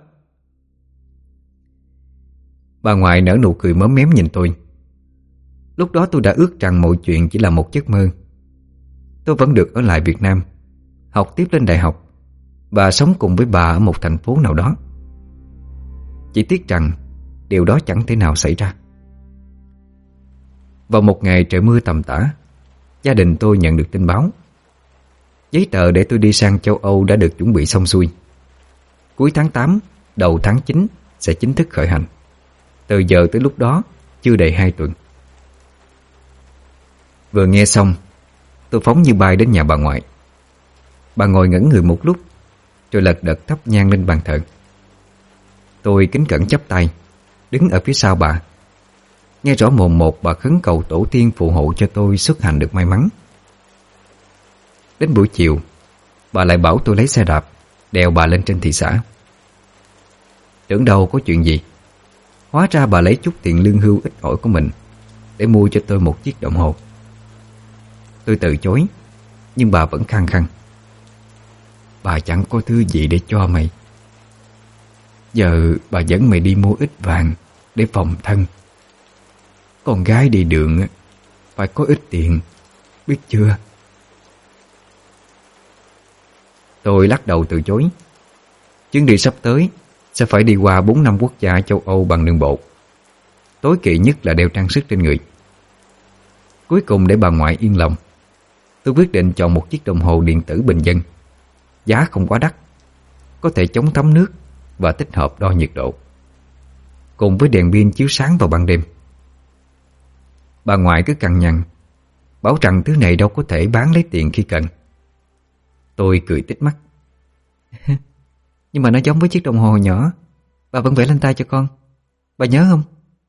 Bà ngoại nở nụ cười móm mém nhìn tôi. Lúc đó tôi đã ước rằng mọi chuyện chỉ là một giấc mơ. Tôi vẫn được ở lại Việt Nam, học tiếp lên đại học và sống cùng với bà ở một thành phố nào đó. Chỉ tiếc rằng điều đó chẳng thể nào xảy ra. Vào một ngày trời mưa tầm tã, gia đình tôi nhận được tin báo. Giấy tờ để tôi đi sang châu Âu đã được chuẩn bị xong xuôi. Cuối tháng tám, đầu tháng chín sẽ chính thức khởi hành. Từ giờ tới lúc đó chưa đầy hai tuần. Vừa nghe xong, tôi phóng như bay đến nhà bà ngoại. Bà ngồi ngẩn người một lúc, rồi lật đật thắp nhang lên bàn thờ. Tôi kính cẩn chắp tay, đứng ở phía sau bà. Nghe rõ mồn một bà khấn cầu tổ tiên phù hộ cho tôi xuất hành được may mắn. Đến buổi chiều, bà lại bảo tôi lấy xe đạp đèo bà lên trên thị xã. Tưởng đâu có chuyện gì, hóa ra bà lấy chút tiền lương hưu ít ỏi của mình để mua cho tôi một chiếc đồng hồ. Tôi từ chối, nhưng bà vẫn khăng khăng. Bà chẳng có thứ gì để cho mày. Giờ bà dẫn mày đi mua ít vàng để phòng thân. Con gái đi đường phải có ít tiền, biết chưa? Tôi lắc đầu từ chối. Chuyến đi sắp tới sẽ phải đi qua bốn năm quốc gia châu Âu bằng đường bộ. Tối kỵ nhất là đeo trang sức trên người. Cuối cùng để bà ngoại yên lòng, tôi quyết định chọn một chiếc đồng hồ điện tử bình dân, giá không quá đắt, có thể chống thấm nước và tích hợp đo nhiệt độ, cùng với đèn pin chiếu sáng vào ban đêm. Bà ngoại cứ cằn nhằn, bảo rằng thứ này đâu có thể bán lấy tiền khi cần. Tôi cười tít mắt. Nhưng mà nó giống với chiếc đồng hồ nhỏ bà vẫn vẽ lên tay cho con, bà nhớ không?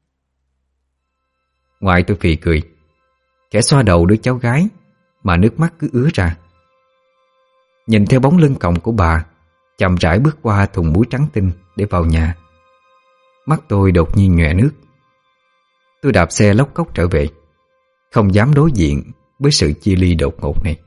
Ngoại tôi phì cười, khẽ xoa đầu đứa cháu gái mà nước mắt cứ ứa ra. Nhìn theo bóng lưng còng của bà chậm rãi bước qua thùng muối trắng tinh để vào nhà, mắt tôi đột nhiên nhòe nước. Tôi đạp xe lóc cóc trở về, không dám đối diện với sự chia ly đột ngột này.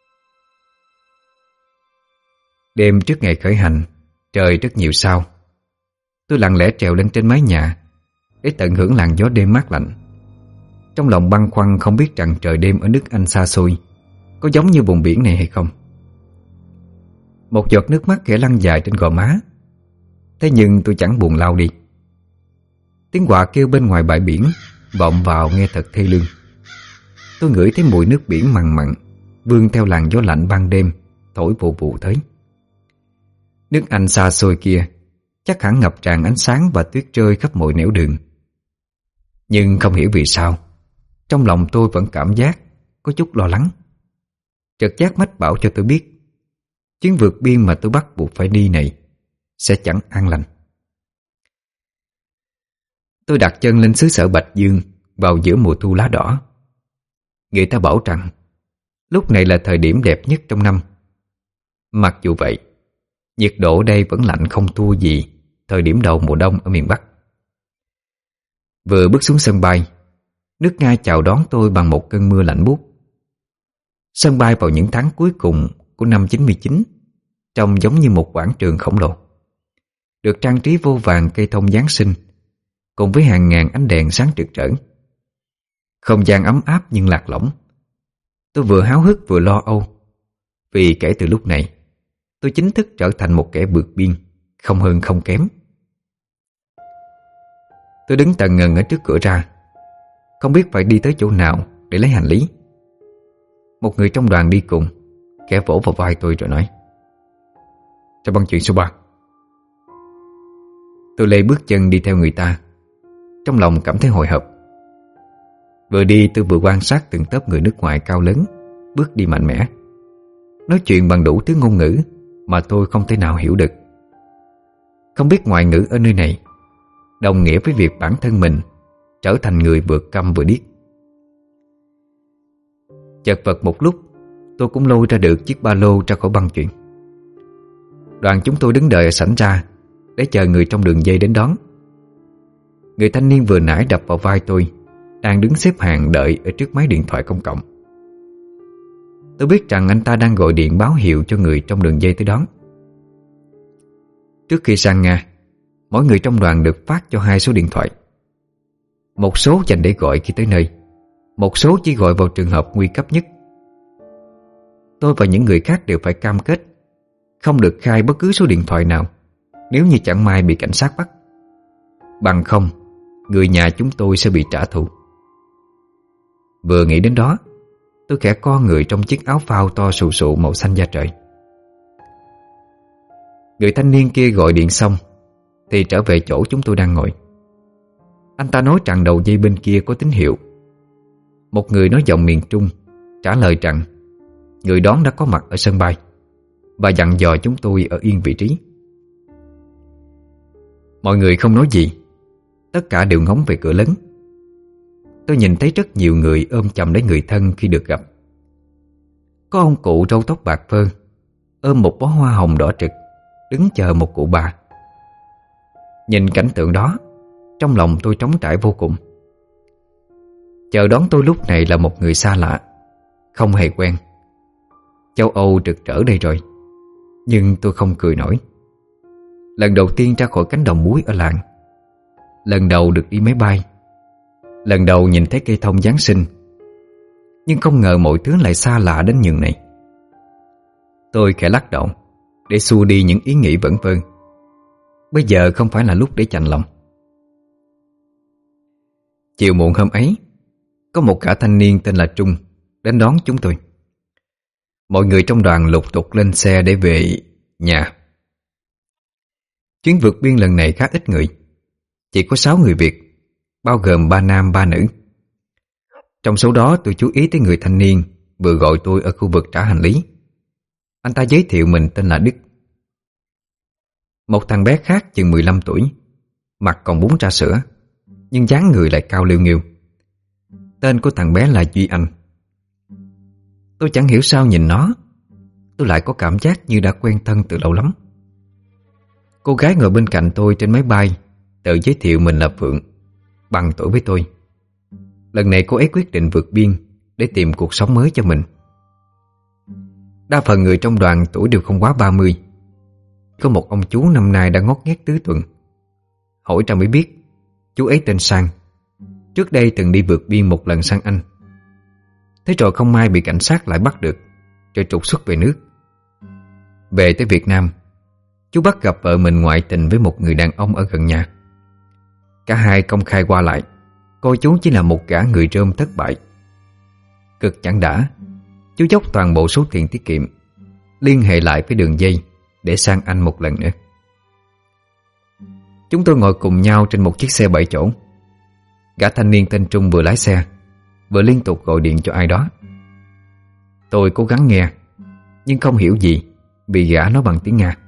Đêm trước ngày khởi hành, trời rất nhiều sao. Tôi lặng lẽ trèo lên trên mái nhà để tận hưởng làn gió đêm mát lạnh. Trong lòng băn khoăn không biết rằng trời đêm ở nước Anh xa xôi có giống như vùng biển này hay không. Một giọt nước mắt khẽ lăn dài trên gò má. Thế nhưng tôi chẳng buồn lau đi. Tiếng quạ kêu bên ngoài bãi biển vọng vào nghe thật thê lương. Tôi ngửi thấy mùi nước biển mặn mặn vươn theo làn gió lạnh ban đêm thổi vụ vụ tới. Nước Anh xa xôi kia chắc hẳn ngập tràn ánh sáng và tuyết rơi khắp mọi nẻo đường. Nhưng không hiểu vì sao, trong lòng tôi vẫn cảm giác có chút lo lắng. Trực giác mách bảo cho tôi biết chuyến vượt biên mà tôi bắt buộc phải đi này sẽ chẳng an lành. Tôi đặt chân lên xứ sở Bạch Dương vào giữa mùa thu lá đỏ. Người ta bảo rằng lúc này là thời điểm đẹp nhất trong năm. Mặc dù vậy, nhiệt độ ở đây vẫn lạnh không thua gì thời điểm đầu mùa đông ở miền Bắc. Vừa bước xuống sân bay, nước Nga chào đón tôi bằng một cơn mưa lạnh buốt. Sân bay vào những tháng cuối cùng của năm chín mươi chín trông giống như một quảng trường khổng lồ, được trang trí vô vàn cây thông Giáng sinh cùng với hàng ngàn ánh đèn sáng rực rỡ. Không gian ấm áp nhưng lạc lõng. Tôi vừa háo hức vừa lo âu, vì kể từ lúc này tôi chính thức trở thành một kẻ vượt biên, không hơn không kém. Tôi đứng tần ngần ở trước cửa ra, không biết phải đi tới chỗ nào để lấy hành lý. Một người trong đoàn đi cùng khẽ vỗ vào vai tôi rồi nói: "Cho băng chuyện số ba." Tôi lê bước chân đi theo người ta, trong lòng cảm thấy hồi hộp. Vừa đi tôi vừa quan sát từng tốp người nước ngoài cao lớn bước đi mạnh mẽ, nói chuyện bằng đủ thứ ngôn ngữ mà tôi không thể nào hiểu được. Không biết ngoại ngữ ở nơi này đồng nghĩa với việc bản thân mình trở thành người vừa câm vừa điếc. Chật vật một lúc, tôi cũng lôi ra được chiếc ba lô ra khỏi băng chuyền. Đoàn chúng tôi đứng đợi ở sảnh ra để chờ người trong đường dây đến đón. Người thanh niên vừa nãy đập vào vai tôi đang đứng xếp hàng đợi ở trước máy điện thoại công cộng. Tôi biết rằng anh ta đang gọi điện báo hiệu cho người trong đường dây tới đón. Trước khi sang Nga, mỗi người trong đoàn được phát cho hai số điện thoại. Một số dành để gọi khi tới nơi, một số chỉ gọi vào trường hợp nguy cấp nhất. Tôi và những người khác đều phải cam kết không được khai bất cứ số điện thoại nào nếu như chẳng may bị cảnh sát bắt. Bằng không, người nhà chúng tôi sẽ bị trả thù. Vừa nghĩ đến đó, tôi khẽ co người trong chiếc áo phao to sù sụ màu xanh da trời. Người thanh niên kia gọi điện xong thì trở về chỗ chúng tôi đang ngồi. Anh ta nói rằng đầu dây bên kia có tín hiệu. Một người nói giọng miền Trung trả lời rằng người đón đã có mặt ở sân bay và dặn dò chúng tôi ở yên vị trí. Mọi người không nói gì, tất cả đều ngóng về cửa lớn. Tôi nhìn thấy rất nhiều người ôm chầm lấy người thân khi được gặp. Có ông cụ râu tóc bạc phơ ôm một bó hoa hồng đỏ trực, đứng chờ một cụ bà. Nhìn cảnh tượng đó, trong lòng tôi trống trải vô cùng. Chờ đón tôi lúc này là một người xa lạ, không hề quen. Châu Âu rực rỡ đây rồi, nhưng tôi không cười nổi. Lần đầu tiên ra khỏi cánh đồng muối ở làng, lần đầu được đi máy bay, lần đầu nhìn thấy cây thông Giáng sinh. Nhưng không ngờ mọi thứ lại xa lạ đến nhường này. Tôi khẽ lắc đầu để xua đi những ý nghĩ vẩn vơ. Bây giờ không phải là lúc để chạnh lòng. Chiều muộn hôm ấy, có một gã thanh niên tên là Trung đến đón chúng tôi. Mọi người trong đoàn lục tục lên xe để về nhà. Chuyến vượt biên lần này khá ít người, chỉ có sáu người Việt, bao gồm ba nam ba nữ. Trong số đó tôi chú ý tới người thanh niên vừa gọi tôi ở khu vực trả hành lý. Anh ta giới thiệu mình tên là Đức. Một thằng bé khác chừng mười lăm tuổi, mặt còn bún ra sữa, nhưng dáng người lại cao liêu nghiêu. Tên của thằng bé là Duy Anh. Tôi chẳng hiểu sao nhìn nó, tôi lại có cảm giác như đã quen thân từ lâu lắm. Cô gái ngồi bên cạnh tôi trên máy bay tự giới thiệu mình là Phượng, bằng tuổi với tôi. Lần này cô ấy quyết định vượt biên để tìm cuộc sống mới cho mình. Đa phần người trong đoàn tuổi đều không quá ba mươi. Có một ông chú năm nay đã ngót nghét tứ tuần. Hỏi ra mới biết chú ấy tên Sang, trước đây từng đi vượt biên một lần sang Anh. Thế rồi không may bị cảnh sát lại bắt được, rồi trục xuất về nước. Về tới Việt Nam, chú bắt gặp vợ mình ngoại tình với một người đàn ông ở gần nhà. Cả hai công khai qua lại, coi chú chỉ là một gã người rơm thất bại. Cực chẳng đã, chú dốc toàn bộ số tiền tiết kiệm, liên hệ lại với đường dây để sang Anh một lần nữa. Chúng tôi ngồi cùng nhau trên một chiếc xe bảy chỗ. Gã thanh niên tên Trung vừa lái xe, vừa liên tục gọi điện cho ai đó. Tôi cố gắng nghe, nhưng không hiểu gì vì gã nói bằng tiếng Nga.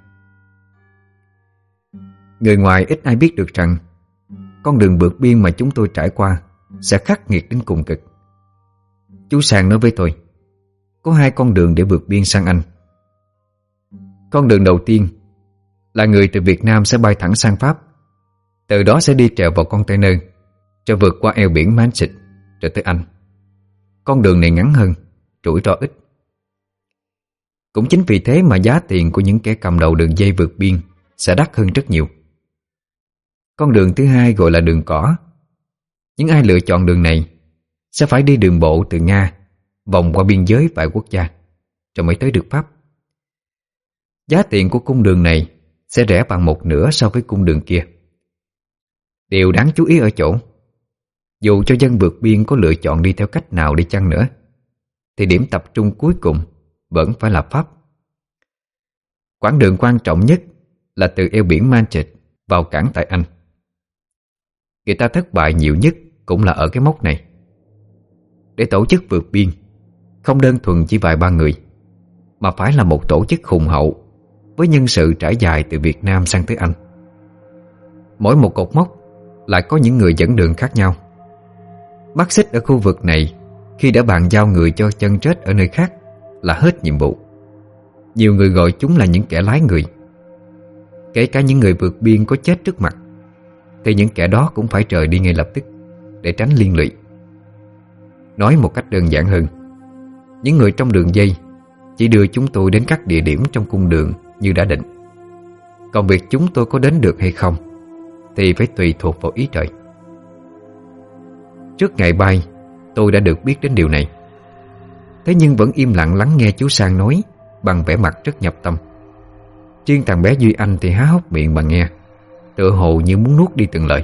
Người ngoài ít ai biết được rằng con đường vượt biên mà chúng tôi trải qua sẽ khắc nghiệt đến cùng cực. Chú Sang nói với tôi, có hai con đường để vượt biên sang Anh. Con đường đầu tiên là người từ Việt Nam sẽ bay thẳng sang Pháp, từ đó sẽ đi trèo vào container, rồi vượt qua eo biển Manchester rồi tới Anh. Con đường này ngắn hơn, rủi ro ít. Cũng chính vì thế mà giá tiền của những kẻ cầm đầu đường dây vượt biên sẽ đắt hơn rất nhiều. Con đường thứ hai gọi là đường cỏ. Những ai lựa chọn đường này sẽ phải đi đường bộ từ Nga, vòng qua biên giới vài quốc gia, rồi mới tới được Pháp. Giá tiền của cung đường này sẽ rẻ bằng một nửa so với cung đường kia. Điều đáng chú ý ở chỗ, dù cho dân vượt biên có lựa chọn đi theo cách nào đi chăng nữa, thì điểm tập trung cuối cùng vẫn phải là Pháp. Quãng đường quan trọng nhất là từ eo biển Manchester vào cảng tại Anh. Người ta thất bại nhiều nhất cũng là ở cái mốc này. Để tổ chức vượt biên không đơn thuần chỉ vài ba người, mà phải là một tổ chức hùng hậu với nhân sự trải dài từ Việt Nam sang tới Anh. Mỗi một cột mốc lại có những người dẫn đường khác nhau. Mắt xích ở khu vực này khi đã bàn giao người cho chân chết ở nơi khác là hết nhiệm vụ. Nhiều người gọi chúng là những kẻ lái người. Kể cả những người vượt biên có chết trước mặt thì những kẻ đó cũng phải rời đi ngay lập tức để tránh liên lụy. Nói một cách đơn giản hơn, Những người trong đường dây chỉ đưa chúng tôi đến các địa điểm trong cung đường như đã định. Còn việc chúng tôi có đến được hay không thì phải tùy thuộc vào ý trời. Trước ngày bay, tôi đã được biết đến điều này. Thế nhưng vẫn im lặng lắng nghe chú Sang nói bằng vẻ mặt rất nhập tâm. Riêng thằng bé Duy Anh thì há hốc miệng mà nghe, tựa hồ như muốn nuốt đi từng lời.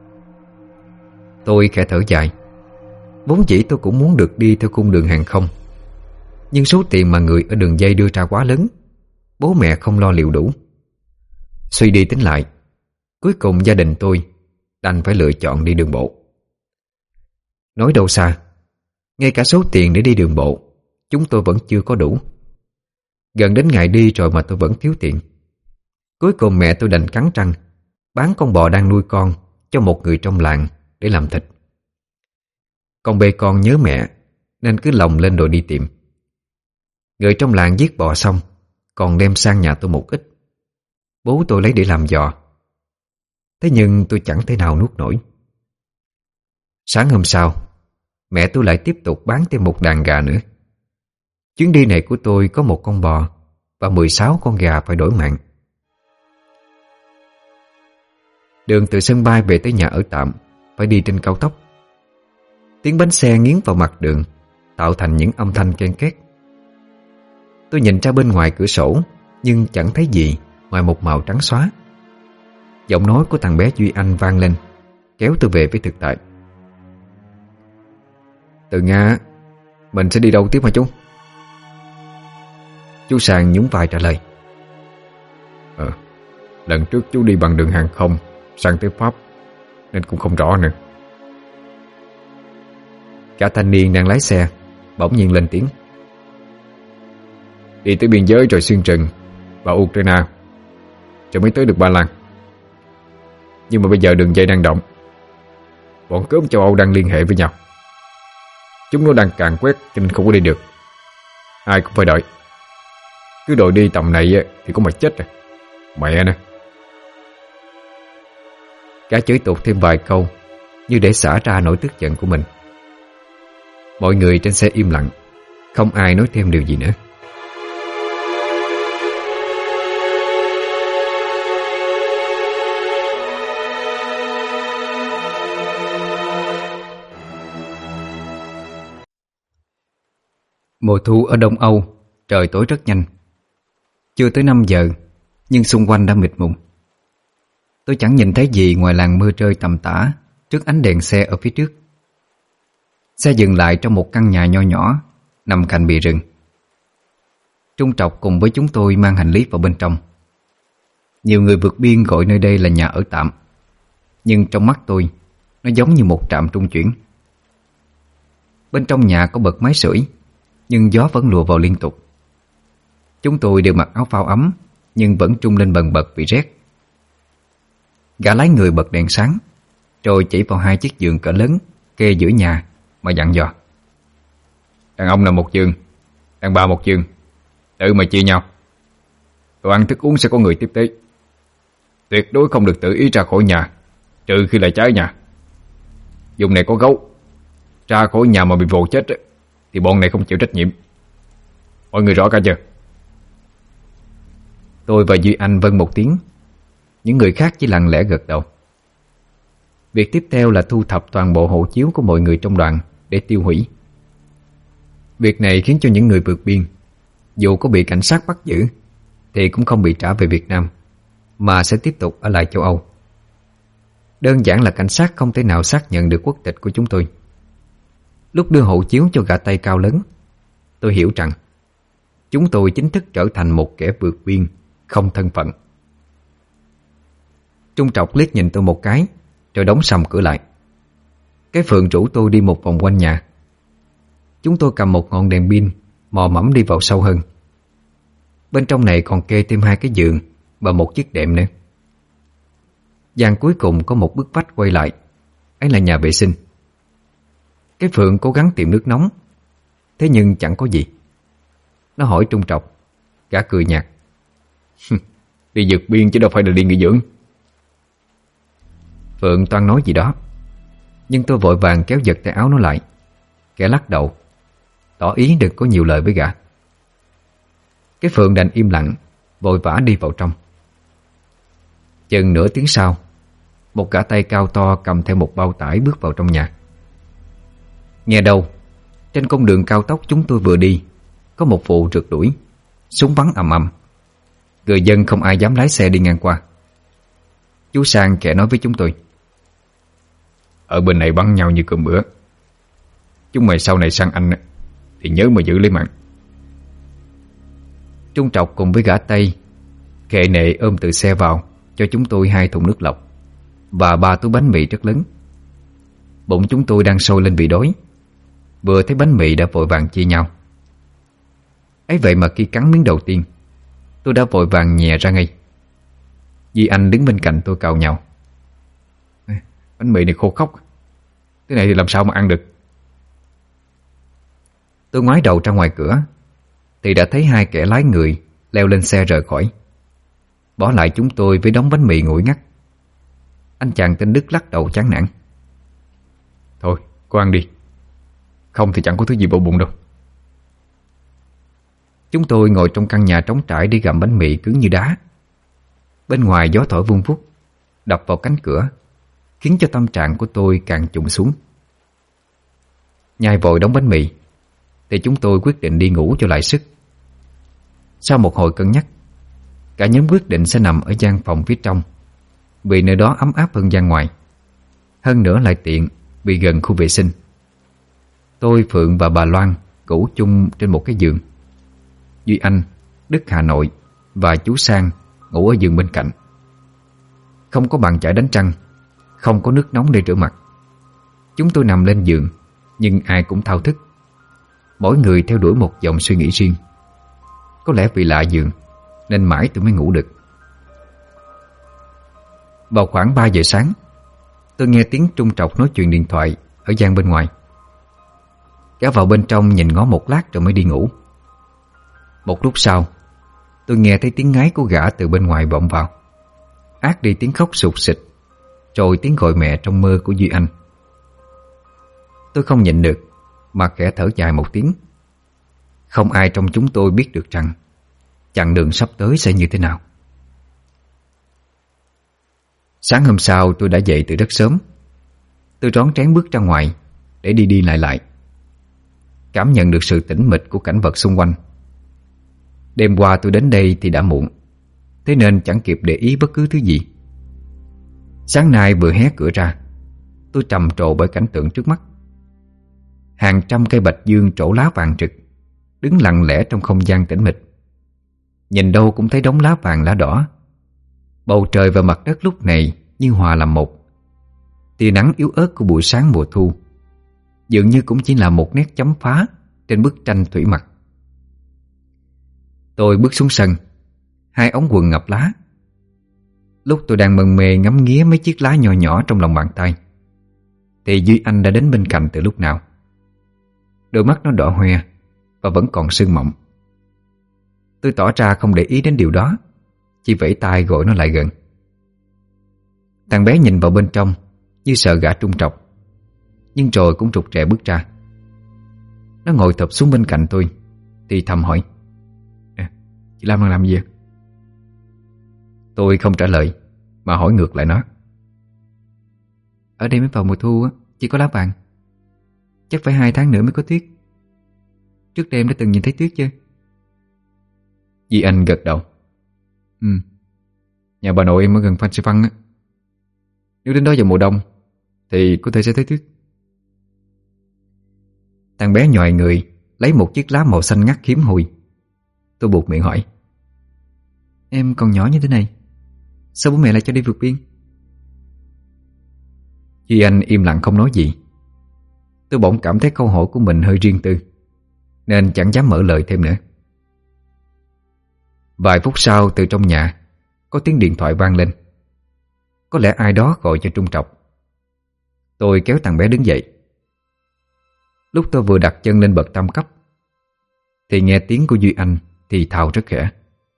Tôi khẽ thở dài. Vốn dĩ tôi cũng muốn được đi theo cung đường hàng không, nhưng số tiền mà người ở đường dây đưa ra quá lớn, bố mẹ không lo liệu đủ. Suy đi tính lại, cuối cùng gia đình tôi đành phải lựa chọn đi đường bộ. Nói đâu xa, ngay cả số tiền để đi đường bộ chúng tôi vẫn chưa có đủ. Gần đến ngày đi rồi mà tôi vẫn thiếu tiền. Cuối cùng mẹ tôi đành cắn răng bán con bò đang nuôi con cho một người trong làng để làm thịt. Con bê con nhớ mẹ nên cứ lồng lên rồi đi tìm. Người trong làng giết bò xong còn đem sang nhà tôi một ít. Bố tôi lấy để làm giò. Thế nhưng tôi chẳng thể nào nuốt nổi. Sáng hôm sau, mẹ tôi lại tiếp tục bán thêm một đàn gà nữa. Chuyến đi này của tôi có một con bò và mười sáu con gà phải đổi mạng. Đường từ sân bay về tới nhà ở tạm phải đi trên cao tốc. Tiếng bánh xe nghiến vào mặt đường tạo thành những âm thanh ken két. Tôi nhìn ra bên ngoài cửa sổ nhưng chẳng thấy gì ngoài một màu trắng xóa. Giọng nói của thằng bé Duy Anh vang lên, kéo tôi về với thực tại. Từ Nga, mình sẽ đi đâu tiếp hả chú? Chú Sàng nhún vai trả lời. Ờ, lần trước chú đi bằng đường hàng không sang tới Pháp nên cũng không rõ nữa. Cả thanh niên đang lái xe bỗng nhiên lên tiếng. Đi tới biên giới rồi xuyên rừng vào Ukraine rồi mới tới được Ba Lan. Nhưng mà bây giờ đường dây đang động. Bọn cướp châu Âu đang liên hệ với nhau. Chúng nó đang càn quét cho nên không có đi được. Ai cũng phải đợi. Cứ đòi đi tầm này thì có mà chết rồi. Mẹ nè. Cả chửi tục thêm vài câu như để xả ra nỗi tức giận của mình. Mọi người trên xe im lặng, không ai nói thêm điều gì nữa. Mùa thu ở Đông Âu, trời tối rất nhanh. Chưa tới năm giờ, nhưng xung quanh đã mịt mùng. Tôi chẳng nhìn thấy gì ngoài làn mưa rơi tầm tã trước ánh đèn xe ở phía trước. Xe dừng lại trong một căn nhà nho nhỏ nằm cạnh bìa rừng. Trung Trọc cùng với chúng tôi mang hành lý vào bên trong. Nhiều người vượt biên gọi nơi đây là nhà ở tạm, nhưng trong mắt tôi, nó giống như một trạm trung chuyển. Bên trong nhà có bật máy sưởi, nhưng gió vẫn lùa vào liên tục. Chúng tôi đều mặc áo phao ấm, nhưng vẫn trung lên bần bật vì rét. Gã lái người bật đèn sáng, rồi chỉ vào hai chiếc giường cỡ lớn kê giữa nhà mà dặn dò. Đàn ông nằm một giường, đàn bà một giường, tự mà chia nhau. Đồ ăn thức uống sẽ có người tiếp tế. Tuyệt đối không được tự ý ra khỏi nhà, trừ khi là cháy nhà. Vùng này có gấu, ra khỏi nhà mà bị vồ chết thì bọn này không chịu trách nhiệm. Mọi người rõ cả chưa? Tôi và Duy Anh vâng một tiếng. Những người khác chỉ lặng lẽ gật đầu. Việc tiếp theo là thu thập toàn bộ hộ chiếu của mọi người trong đoàn để tiêu hủy. Việc này khiến cho những người vượt biên, dù có bị cảnh sát bắt giữ, thì cũng không bị trả về Việt Nam, mà sẽ tiếp tục ở lại châu Âu. Đơn giản là cảnh sát không thể nào xác nhận được quốc tịch của chúng tôi. Lúc đưa hộ chiếu cho gã tay cao lớn, tôi hiểu rằng chúng tôi chính thức trở thành một kẻ vượt biên không thân phận. Trung Trọc liếc nhìn tôi một cái, rồi đóng sầm cửa lại. Cái Phượng rủ tôi đi một vòng quanh nhà. Chúng tôi cầm một ngọn đèn pin, mò mẫm đi vào sâu hơn. Bên trong này còn kê thêm hai cái giường và một chiếc đệm nữa. Gian cuối cùng có một bức vách quay lại, ấy là nhà vệ sinh. Cái Phượng cố gắng tìm nước nóng, thế nhưng chẳng có gì. Nó hỏi Trung Trọc, gã cười nhạt. Đi vượt biên chứ đâu phải là đi nghỉ dưỡng. Phượng toan nói gì đó, nhưng tôi vội vàng kéo giật tay áo nó lại. Kẻ lắc đầu. tỏ ý đừng có nhiều lời với gã. Cái Phượng đành im lặng, vội vã đi vào trong. Chừng nửa tiếng sau, một gã tay cao to cầm theo một bao tải bước vào trong nhà. Nghe đâu, trên con đường cao tốc chúng tôi vừa đi, có một vụ rượt đuổi, súng bắn ầm ầm. Người dân không ai dám lái xe đi ngang qua. Chú Sang kẻ nói với chúng tôi: ở bên này bắn nhau như cơm bữa. Chúng mày sau này sang anh thì nhớ mà giữ lấy mạng. Trung Trọc cùng với gã Tây khệ nệ ôm từ xe vào cho chúng tôi hai thùng nước lọc và ba túi bánh mì rất lớn. Bụng chúng tôi đang sôi lên vì đói, vừa thấy bánh mì đã vội vàng chia nhau. Ấy vậy mà khi cắn miếng đầu tiên, tôi đã vội vàng nhè ra ngay. Duy Anh đứng bên cạnh tôi cào nhào: bánh mì này khô khốc, thế này thì làm sao mà ăn được. Tôi ngoái đầu ra ngoài cửa thì đã thấy hai kẻ lái người leo lên xe rời khỏi, bỏ lại chúng tôi với đống bánh mì nguội ngắt. Anh chàng tên Đức lắc đầu chán nản: thôi, cô ăn đi, không thì chẳng có thứ gì vào bụng đâu. Chúng tôi ngồi trong căn nhà trống trải để gặm bánh mì cứng như đá. Bên ngoài gió thổi vun vút, đập vào cánh cửa, khiến cho tâm trạng của tôi càng trùng xuống. Nhai vội đống bánh mì thì chúng tôi quyết định đi ngủ cho lại sức. Sau một hồi cân nhắc, cả nhóm quyết định sẽ nằm ở gian phòng phía trong, vì nơi đó ấm áp hơn gian ngoài. Hơn nữa lại tiện vì gần khu vệ sinh. Tôi, Phượng và bà Loan ngủ chung trên một cái giường. Duy Anh, Đức Hà Nội và chú Sang ngủ ở giường bên cạnh. Không có bàn chải đánh răng, không có nước nóng để rửa mặt. Chúng tôi nằm lên giường, nhưng ai cũng thao thức. Mỗi người theo đuổi một dòng suy nghĩ riêng. Có lẽ vì lạ giường nên mãi tôi mới ngủ được. Vào khoảng ba giờ sáng, tôi nghe tiếng Trung Trọc nói chuyện điện thoại ở gian bên ngoài. Gã vào bên trong nhìn ngó một lát rồi mới đi ngủ. Một lúc sau, tôi nghe thấy tiếng ngáy của gã từ bên ngoài vọng vào, át đi tiếng khóc sụt sịt, rồi tiếng gọi mẹ trong mơ của Duy Anh. Tôi không nhịn được mà khẽ thở dài một tiếng. Không ai trong chúng tôi biết được rằng chặng đường sắp tới sẽ như thế nào. Sáng hôm sau tôi đã dậy từ rất sớm. Tôi rón rén bước ra ngoài để đi đi lại lại, cảm nhận được sự tĩnh mịch của cảnh vật xung quanh. Đêm qua tôi đến đây thì đã muộn, thế nên chẳng kịp để ý bất cứ thứ gì. Sáng nay vừa hé cửa ra, tôi trầm trồ bởi cảnh tượng trước mắt. Hàng trăm cây bạch dương trổ lá vàng rực, đứng lặng lẽ trong không gian tĩnh mịch. Nhìn đâu cũng thấy đống lá vàng lá đỏ. Bầu trời và mặt đất lúc này như hòa làm một. Tia nắng yếu ớt của buổi sáng mùa thu dường như cũng chỉ là một nét chấm phá trên bức tranh thủy mặc. Tôi bước xuống sân, hai ống quần ngập lá. Lúc tôi đang mân mê ngắm nghía mấy chiếc lá nhỏ nhỏ trong lòng bàn tay thì Duy Anh đã đến bên cạnh từ lúc nào. Đôi mắt nó đỏ hoe và vẫn còn sưng mọng. Tôi tỏ ra không để ý đến điều đó, chỉ vẫy tay gọi nó lại gần. Thằng bé nhìn vào bên trong như sợ gã Trung Trọc, nhưng rồi cũng rụt rè bước ra. Nó ngồi thụp xuống bên cạnh tôi thì thầm hỏi: à, chị Lam đang làm gì vậy? Tôi không trả lời mà hỏi ngược lại nó: ở đây mới vào mùa thu á, chỉ có lá vàng. Chắc phải hai tháng nữa mới có tuyết. Trước đây em đã từng nhìn thấy tuyết chưa? Duy Anh gật đầu: Ừ, nhà bà nội em ở gần Phan Xi Phăng á. Nếu đến đó vào mùa đông thì có thể sẽ thấy tuyết. Thằng bé nhòi người lấy một chiếc lá màu xanh ngắt hiếm hoi. Tôi buột miệng hỏi: em còn nhỏ như thế này, sao bố mẹ lại cho đi vượt biên? Duy Anh im lặng không nói gì. Tôi bỗng cảm thấy câu hỏi của mình hơi riêng tư, nên chẳng dám mở lời thêm nữa. Vài phút sau, từ trong nhà có tiếng điện thoại vang lên. Có lẽ ai đó gọi cho Trung Trọc. Tôi kéo thằng bé đứng dậy. Lúc tôi vừa đặt chân lên bậc tam cấp thì nghe tiếng của Duy Anh thì thào rất khẽ: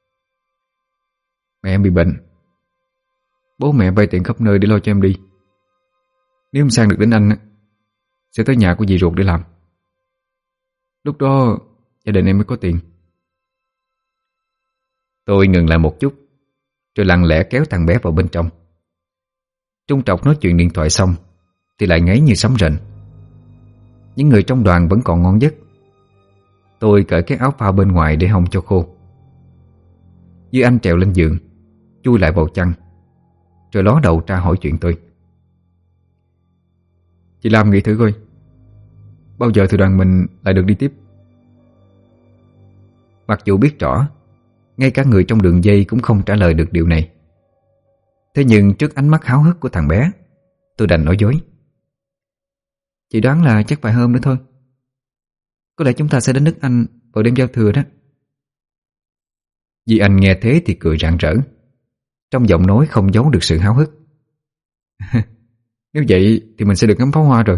mẹ em bị bệnh, bố mẹ vay tiền khắp nơi để lo cho em đi. Nếu em sang được đến anh sẽ tới nhà của dì ruột để làm. Lúc đó gia đình em mới có tiền. Tôi ngừng lại một chút, rồi lặng lẽ kéo thằng bé vào bên trong. Trung Trọc nói chuyện điện thoại xong thì lại ngáy như sấm rền. Những người trong đoàn vẫn còn ngon giấc. Tôi cởi cái áo phao bên ngoài để hong cho khô. Duy Anh trèo lên giường, chui lại vào chăn, rồi ló đầu ra hỏi chuyện tôi. Chị Lam nghĩ thử coi, bao giờ thì đoàn mình lại được đi tiếp? Mặc dù biết rõ ngay cả người trong đường dây cũng không trả lời được điều này, thế nhưng trước ánh mắt háo hức của thằng bé, tôi đành nói dối. Chị đoán là chắc vài hôm nữa thôi. Có lẽ chúng ta sẽ đến nước Anh vào đêm giao thừa đó. Duy Anh nghe thế thì cười rạng rỡ, trong giọng nói không giấu được sự háo hức. Nếu vậy thì mình sẽ được ngắm pháo hoa rồi.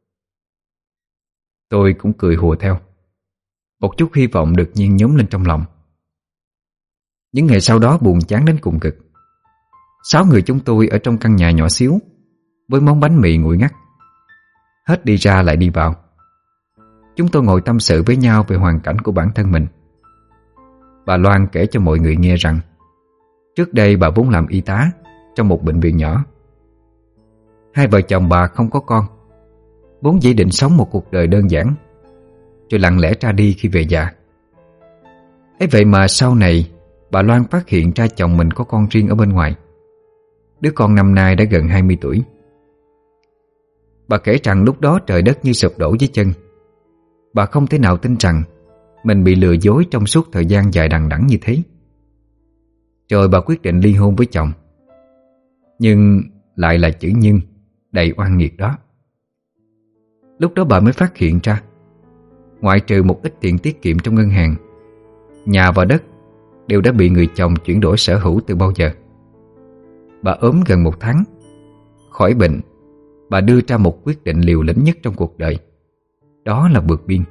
Tôi cũng cười hùa theo. Một chút hy vọng đột nhiên nhốm lên trong lòng. Những ngày sau đó buồn chán đến cùng cực. Sáu người chúng tôi ở trong căn nhà nhỏ xíu, với món bánh mì nguội ngắt. Hết đi ra lại đi vào. Chúng tôi ngồi tâm sự với nhau về hoàn cảnh của bản thân mình. Bà Loan kể cho mọi người nghe rằng trước đây bà vốn làm y tá trong một bệnh viện nhỏ. Hai vợ chồng bà không có con, vốn dĩ định sống một cuộc đời đơn giản, rồi lặng lẽ ra đi khi về già. Ấy vậy mà sau này bà Loan phát hiện ra chồng mình có con riêng ở bên ngoài. Đứa con năm nay đã gần hai mươi tuổi. Bà kể rằng lúc đó trời đất như sụp đổ dưới chân. Bà không thể nào tin rằng mình bị lừa dối trong suốt thời gian dài đằng đẵng như thế. Rồi bà quyết định ly hôn với chồng. Nhưng lại là chữ nhưng đầy oan nghiệt đó. Lúc đó bà mới phát hiện ra, ngoại trừ một ít tiền tiết kiệm trong ngân hàng, nhà và đất đều đã bị người chồng chuyển đổi sở hữu từ bao giờ. Bà ốm gần một tháng. Khỏi bệnh, bà đưa ra một quyết định liều lĩnh nhất trong cuộc đời. Đó là vượt biên.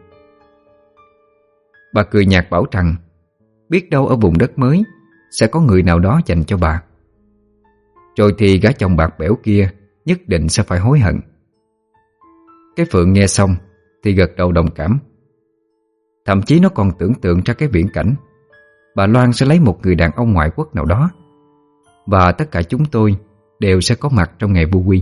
Bà cười nhạt bảo rằng biết đâu ở vùng đất mới sẽ có người nào đó dành cho bà. Rồi thì gã chồng bạc bẽo kia nhất định sẽ phải hối hận. Cái Phượng nghe xong thì gật đầu đồng cảm. Thậm chí nó còn tưởng tượng ra cái viễn cảnh bà Loan sẽ lấy một người đàn ông ngoại quốc nào đó, và tất cả chúng tôi đều sẽ có mặt trong ngày vu quy.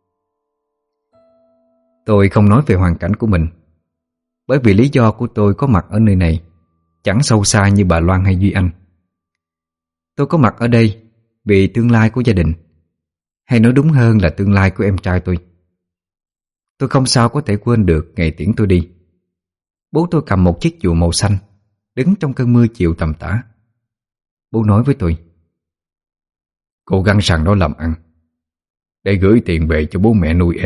Tôi không nói về hoàn cảnh của mình, bởi vì lý do của tôi có mặt ở nơi này chẳng sâu xa như bà Loan hay Duy Anh. Tôi có mặt ở đây vì tương lai của gia đình, hay nói đúng hơn là tương lai của em trai tôi. Tôi không sao có thể quên được ngày tiễn tôi đi. Bố tôi cầm một chiếc dù màu xanh, đứng trong cơn mưa chiều tầm tã. Bố nói với tôi: cố gắng rằng nó làm ăn để gửi tiền về cho bố mẹ nuôi em.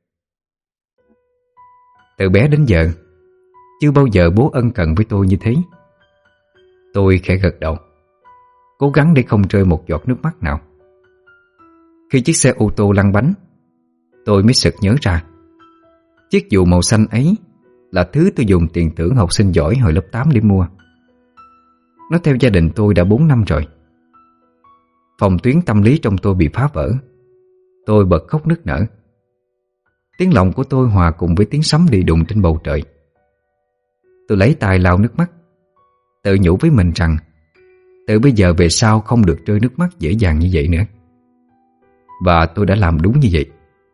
Từ bé đến giờ chưa bao giờ bố ân cần với tôi như thế. Tôi khẽ gật đầu, cố gắng để không rơi một giọt nước mắt nào. Khi chiếc xe ô tô lăn bánh, tôi mới sực nhớ ra chiếc dù màu xanh ấy là thứ tôi dùng tiền thưởng học sinh giỏi hồi lớp tám để mua. Nó theo gia đình tôi đã bốn năm rồi. Phòng tuyến tâm lý trong tôi bị phá vỡ. Tôi bật khóc nức nở. Tiếng lòng của tôi hòa cùng với tiếng sấm đi đùng trên bầu trời. Tôi lấy tay lau nước mắt, tự nhủ với mình rằng từ bây giờ về sau không được rơi nước mắt dễ dàng như vậy nữa. Và tôi đã làm đúng như vậy.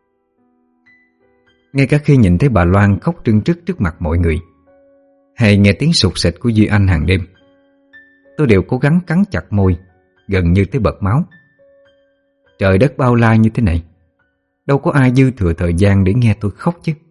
Ngay cả khi nhìn thấy bà Loan khóc trưng trức trước mặt mọi người, hay nghe tiếng sụt sịt của Duy Anh hàng đêm, tôi đều cố gắng cắn chặt môi, gần như tới bật máu. Trời đất bao la như thế này, đâu có ai dư thừa thời gian để nghe tôi khóc chứ.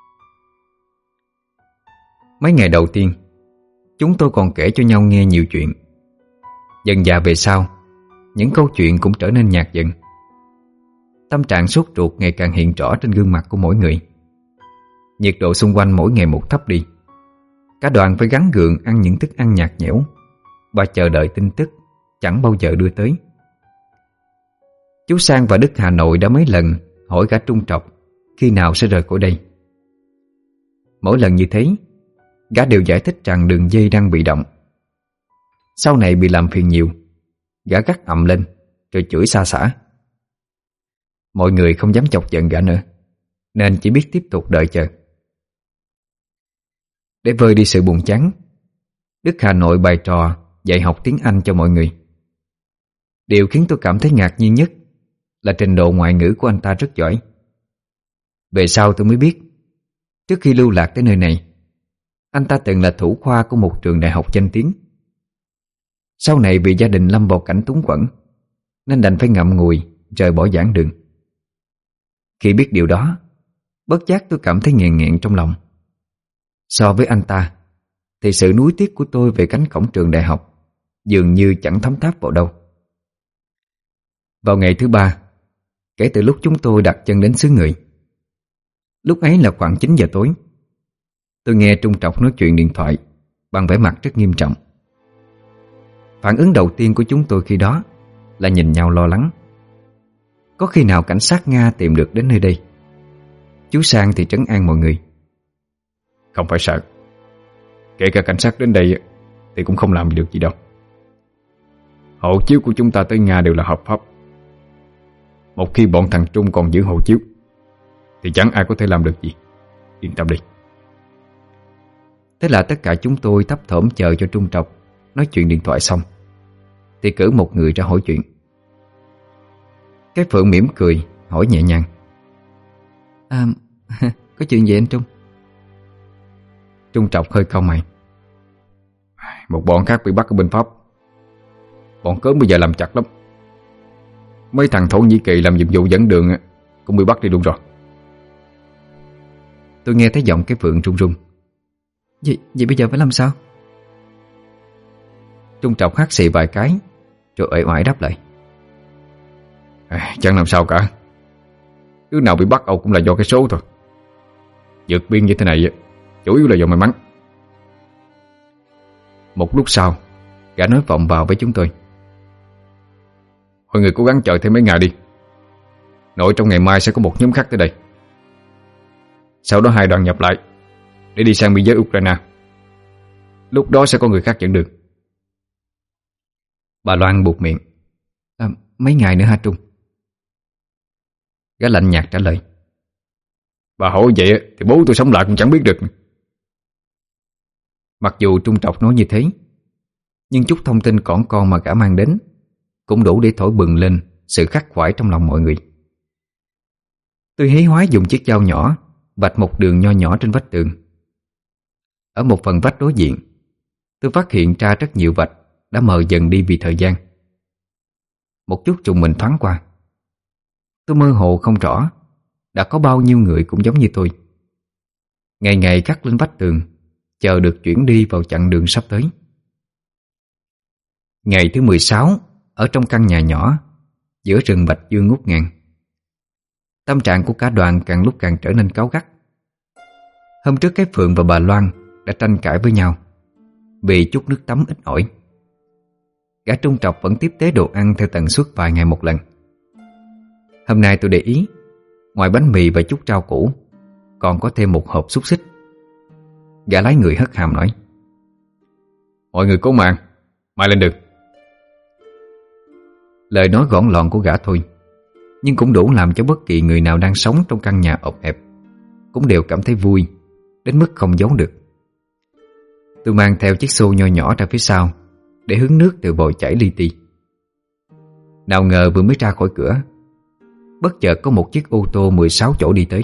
Mấy ngày đầu tiên, chúng tôi còn kể cho nhau nghe nhiều chuyện. Dần dà về sau, những câu chuyện cũng trở nên nhạt dần. Tâm trạng sốt ruột ngày càng hiện rõ trên gương mặt của mỗi người. Nhiệt độ xung quanh mỗi ngày một thấp đi. Cả đoàn phải gắng gượng ăn những thức ăn nhạt nhẽo và chờ đợi tin tức chẳng bao giờ đưa tới. Chú Sang và Đức Hà Nội đã mấy lần hỏi cả Trung Trọc khi nào sẽ rời khỏi đây. Mỗi lần như thế, gã đều giải thích rằng đường dây đang bị động. Sau này bị làm phiền nhiều, gã gắt ầm lên rồi chửi xa xả. Mọi người không dám chọc giận gã nữa, nên chỉ biết tiếp tục đợi chờ. Để vơi đi sự buồn chán, Đức Hà Nội bày trò dạy học tiếng Anh cho mọi người. Điều khiến tôi cảm thấy ngạc nhiên nhất là trình độ ngoại ngữ của anh ta rất giỏi. Về sau tôi mới biết, trước khi lưu lạc tới nơi này, anh ta từng là thủ khoa của một trường đại học danh tiếng. Sau này vì gia đình lâm vào cảnh túng quẫn nên đành phải ngậm ngùi rời bỏ giảng đường. Khi biết điều đó, bất giác tôi cảm thấy nghẹn nghẹn trong lòng. So với anh ta thì sự nuối tiếc của tôi về cánh cổng trường đại học dường như chẳng thấm tháp vào đâu. Vào ngày thứ ba kể từ lúc chúng tôi đặt chân đến xứ người, lúc ấy là khoảng chín giờ tối, tôi nghe Trung Trọc nói chuyện điện thoại bằng vẻ mặt rất nghiêm trọng. Phản ứng đầu tiên của chúng tôi khi đó là nhìn nhau lo lắng. Có khi nào cảnh sát Nga tìm được đến nơi đây? Chú Sang thì trấn an mọi người. Không phải sợ, kể cả cảnh sát đến đây thì cũng không làm được gì đâu. Hộ chiếu của chúng ta tới Nga đều là hợp pháp. Một khi bọn thằng Trung còn giữ hộ chiếu thì chẳng ai có thể làm được gì. Yên tâm đi. Thế là tất cả chúng tôi thấp thỏm chờ cho Trung Trọc nói chuyện điện thoại xong thì cử một người ra hỏi chuyện. Cái Phượng mỉm cười hỏi nhẹ nhàng. À, có chuyện gì anh Trung? Trung Trọc hơi cau mày. Một bọn khác bị bắt ở bên Pháp. Bọn cớm bây giờ làm chặt lắm. Mấy thằng Thổ Nhĩ Kỳ làm nhiệm vụ dẫn đường cũng bị bắt đi luôn rồi. Tôi nghe thấy giọng cái Phượng run run. Vậy, vậy bây giờ phải làm sao? Trung Trọc hắt xì vài cái rồi uể oải đáp lại. À, chẳng làm sao cả. Đứa nào bị bắt Âu cũng là do cái số thôi. Vượt biên như thế này chủ yếu là do may mắn. Một lúc sau, gã nói vọng vào với chúng tôi. Mọi người cố gắng chờ thêm mấy ngày đi. Nội trong ngày mai sẽ có một nhóm khác tới đây. Sau đó hai đoàn nhập lại để đi sang biên giới Ukraine. Lúc đó sẽ có người khác dẫn đường. Bà Loan buột miệng. À, mấy ngày nữa hả Trung? Gã lạnh nhạt trả lời. Bà hỏi vậy thì bố tôi sống lại cũng chẳng biết được. Mặc dù Trung Trọc nói như thế, nhưng chút thông tin cỏn con mà gã mang đến cũng đủ để thổi bừng lên sự khắc khoải trong lòng mọi người. Tôi hí hoái dùng chiếc dao nhỏ vạch một đường nho nhỏ trên vách tường. Ở một phần vách đối diện, tôi phát hiện ra rất nhiều vạch đã mờ dần đi vì thời gian. Một chút trùng mình thoáng qua, tôi mơ hồ không rõ đã có bao nhiêu người cũng giống như tôi, ngày ngày cắt lên vách tường, chờ được chuyển đi vào chặng đường sắp tới. Ngày thứ mười sáu, ở trong căn nhà nhỏ giữa rừng bạch dương ngút ngàn, tâm trạng của cả đoàn càng lúc càng trở nên cáu gắt. Hôm trước cái Phượng và bà Loan đã tranh cãi với nhau vì chút nước tắm ít ỏi. Gã Trung Trọc vẫn tiếp tế đồ ăn theo tần suất vài ngày một lần. Hôm nay tôi để ý, ngoài bánh mì và chút rau củ còn có thêm một hộp xúc xích. Gã lái người hất hàm nói. Mọi người cố mạng, mai lên đường. Lời nói gọn lọn của gã thôi, nhưng cũng đủ làm cho bất kỳ người nào đang sống trong căn nhà ộp ẹp cũng đều cảm thấy vui đến mức không giấu được. Tôi mang theo chiếc xô nho nhỏ ra phía sau để hứng nước từ vòi chảy li ti. Nào ngờ vừa mới ra khỏi cửa, bất chợt có một chiếc ô tô mười sáu chỗ đi tới.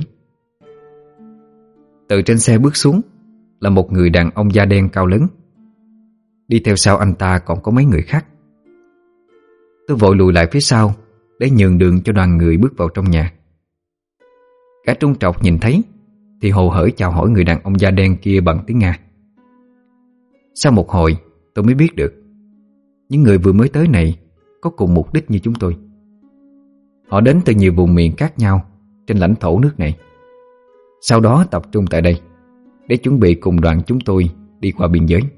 Từ trên xe bước xuống là một người đàn ông da đen cao lớn. Đi theo sau anh ta còn có mấy người khác. Tôi vội lùi lại phía sau để nhường đường cho đoàn người bước vào trong nhà. Cả Trung Trọc nhìn thấy thì hồ hởi chào hỏi người đàn ông da đen kia bằng tiếng Nga. Sau một hồi tôi mới biết được những người vừa mới tới này có cùng mục đích như chúng tôi. Họ đến từ nhiều vùng miền khác nhau trên lãnh thổ nước này, sau đó tập trung tại đây để chuẩn bị cùng đoàn chúng tôi đi qua biên giới.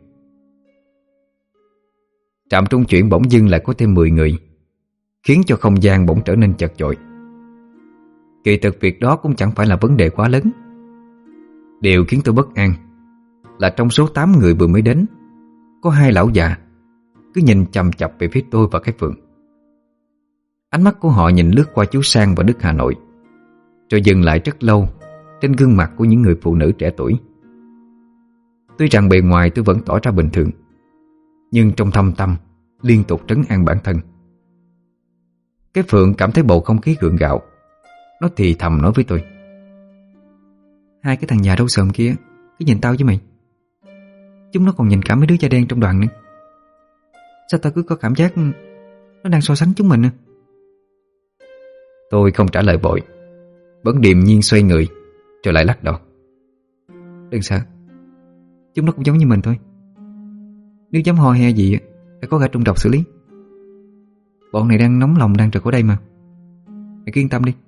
Trạm trung chuyển bỗng dưng lại có thêm mười người, khiến cho không gian bỗng trở nên chật chội. Kỳ thực việc đó cũng chẳng phải là vấn đề quá lớn. Điều khiến tôi bất an là trong số tám người vừa mới đến, có hai lão già cứ nhìn chằm chằm về phía tôi và cái Phượng. Ánh mắt của họ nhìn lướt qua chú Sang và Đức Hà Nội, rồi dừng lại rất lâu trên gương mặt của những người phụ nữ trẻ tuổi. Tuy rằng bề ngoài tôi vẫn tỏ ra bình thường, nhưng trong thâm tâm liên tục trấn an bản thân. Cái Phượng cảm thấy bầu không khí gượng gạo. Nó thì thầm nói với tôi: Hai cái thằng già râu sờm kia cứ nhìn tao với mày. Chúng nó còn nhìn cả mấy đứa da đen trong đoàn nữa. Sao tao cứ có cảm giác nó đang so sánh chúng mình nữa? Tôi không trả lời vội, vẫn điềm nhiên xoay người rồi lại lắc đầu. Đừng sợ, chúng nó cũng giống như mình thôi. Nếu dám ho he gì phải có gã Trung Trọc xử lý. Bọn này đang nóng lòng đang trực ở đây mà. Mày cứ yên tâm đi.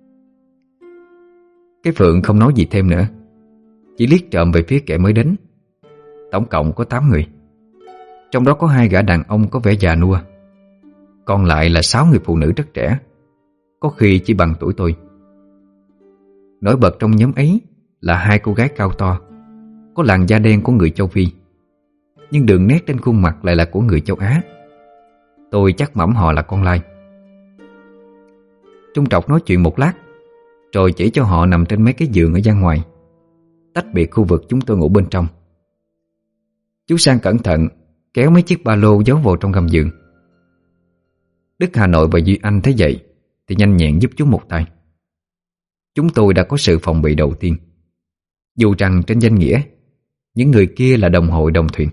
Cái Phượng không nói gì thêm nữa, chỉ liếc trộm về phía kẻ mới đến. Tổng cộng có tám người, trong đó có hai gã đàn ông có vẻ già nua, còn lại là sáu người phụ nữ rất trẻ, có khi chỉ bằng tuổi tôi. Nổi bật trong nhóm ấy là hai cô gái cao to, có làn da đen của người châu Phi, nhưng đường nét trên khuôn mặt lại là của người châu Á. Tôi chắc mẩm họ là con lai. Trung Trọc nói chuyện một lát, rồi chỉ cho họ nằm trên mấy cái giường ở gian ngoài, tách biệt khu vực chúng tôi ngủ bên trong. Chú Sang cẩn thận kéo mấy chiếc ba lô giấu vào trong gầm giường. Đức Hà Nội và Duy Anh thấy vậy thì nhanh nhẹn giúp chú một tay. Chúng tôi đã có sự phòng bị đầu tiên, dù rằng trên danh nghĩa những người kia là đồng hội đồng thuyền.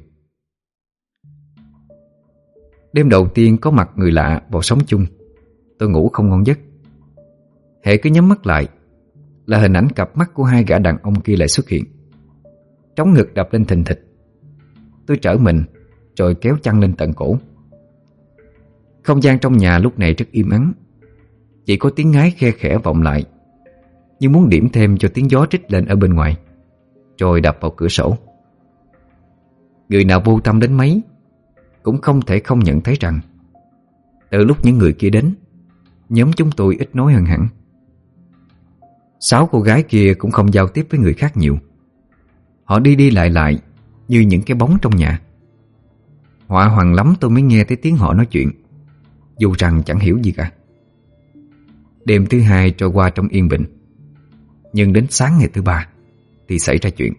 Đêm đầu tiên có mặt người lạ vào sống chung, tôi ngủ không ngon giấc. Hễ cứ nhắm mắt lại là hình ảnh cặp mắt của hai gã đàn ông kia lại xuất hiện. Trống ngực đập lên thình thịch. Tôi trở mình rồi kéo chăn lên tận cổ. Không gian trong nhà lúc này rất im ắng, chỉ có tiếng ngái khe khẽ vọng lại, như muốn điểm thêm cho tiếng gió rít lên ở bên ngoài, rồi đập vào cửa sổ. Người nào vô tâm đến mấy cũng không thể không nhận thấy rằng từ lúc những người kia đến, nhóm chúng tôi ít nói hơn hẳn. Sáu cô gái kia cũng không giao tiếp với người khác nhiều. Họ đi đi lại lại như những cái bóng trong nhà. Họa hoàng lắm tôi mới nghe thấy tiếng họ nói chuyện, dù rằng chẳng hiểu gì cả. Đêm thứ hai trôi qua trong yên bình, nhưng đến sáng ngày thứ ba thì xảy ra chuyện.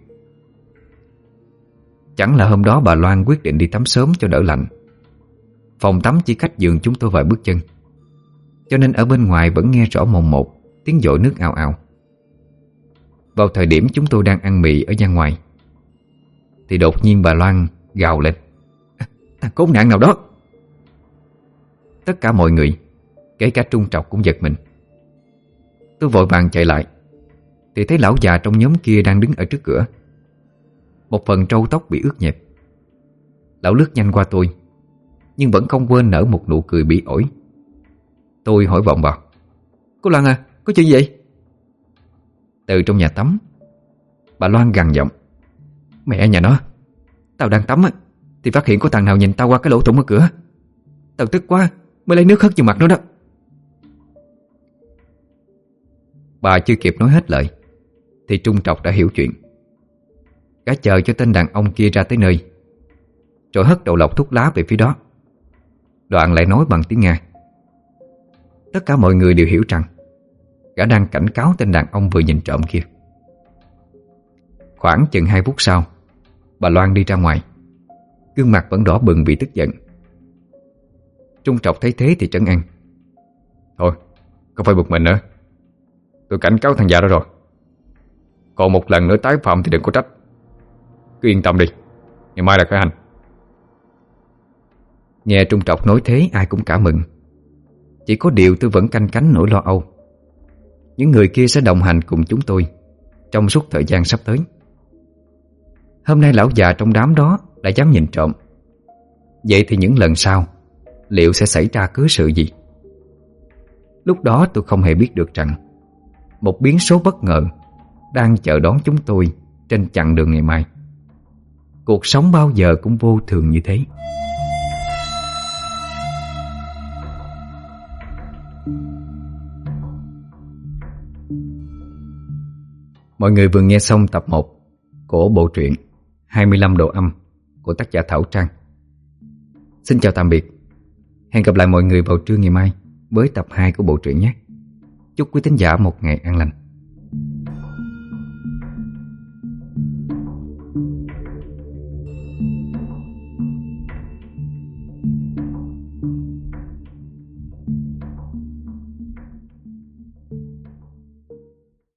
Chẳng là hôm đó bà Loan quyết định đi tắm sớm cho đỡ lạnh. Phòng tắm chỉ cách giường chúng tôi vài bước chân, cho nên ở bên ngoài vẫn nghe rõ mồn một tiếng dội nước ào ào. Vào thời điểm chúng tôi đang ăn mì ở gian ngoài thì đột nhiên bà Loan gào lên: "Thằng khốn nạn nào đó!" Tất cả mọi người, kể cả Trung Trọc cũng giật mình. Tôi vội vàng chạy lại thì thấy lão già trong nhóm kia đang đứng ở trước cửa. Một phần râu tóc bị ướt nhẹp. Lão lướt nhanh qua tôi, nhưng vẫn không quên nở một nụ cười bỉ ổi. Tôi hỏi vọng vào: "Cô Loan à, có chuyện gì vậy?" Từ trong nhà tắm, bà Loan gằn giọng: "Mẹ nhà nó, tao đang tắm á thì phát hiện có thằng nào nhìn tao qua cái lỗ thủng ở cửa. Tao tức quá mới lấy nước hất vào mặt nó đó." Bà chưa kịp nói hết lời thì Trung Trọc đã hiểu chuyện. Gã chờ cho tên đàn ông kia ra tới nơi, rồi hất đầu lọc thuốc lá về phía đó. Đoạn lại nói bằng tiếng Nga. Tất cả mọi người đều hiểu rằng gã đang cảnh cáo tên đàn ông vừa nhìn trộm kia. Khoảng chừng hai phút sau, bà Loan đi ra ngoài, gương mặt vẫn đỏ bừng vì tức giận. Trung Trọc thấy thế thì trấn an: "Thôi, không phải bực mình nữa. Tôi cảnh cáo thằng già đó rồi. Còn một lần nữa tái phạm thì đừng có trách. Cứ yên tâm đi, ngày mai là khởi hành." Nghe Trung Trọc nói thế ai cũng cảm mừng. Chỉ có điều tôi vẫn canh cánh nỗi lo âu. Những người kia sẽ đồng hành cùng chúng tôi trong suốt thời gian sắp tới. Hôm nay lão già trong đám đó đã dám nhìn trộm. Vậy thì những lần sau liệu sẽ xảy ra cớ sự gì? Lúc đó tôi không hề biết được rằng một biến số bất ngờ đang chờ đón chúng tôi trên chặng đường ngày mai. Cuộc sống bao giờ cũng vô thường như thế. Mọi người vừa nghe xong tập một của bộ truyện hai mươi lăm độ âm của tác giả Thảo Trang. Xin chào tạm biệt. Hẹn gặp lại mọi người vào trưa ngày mai với tập hai của bộ truyện nhé. Chúc quý thính giả một ngày an lành.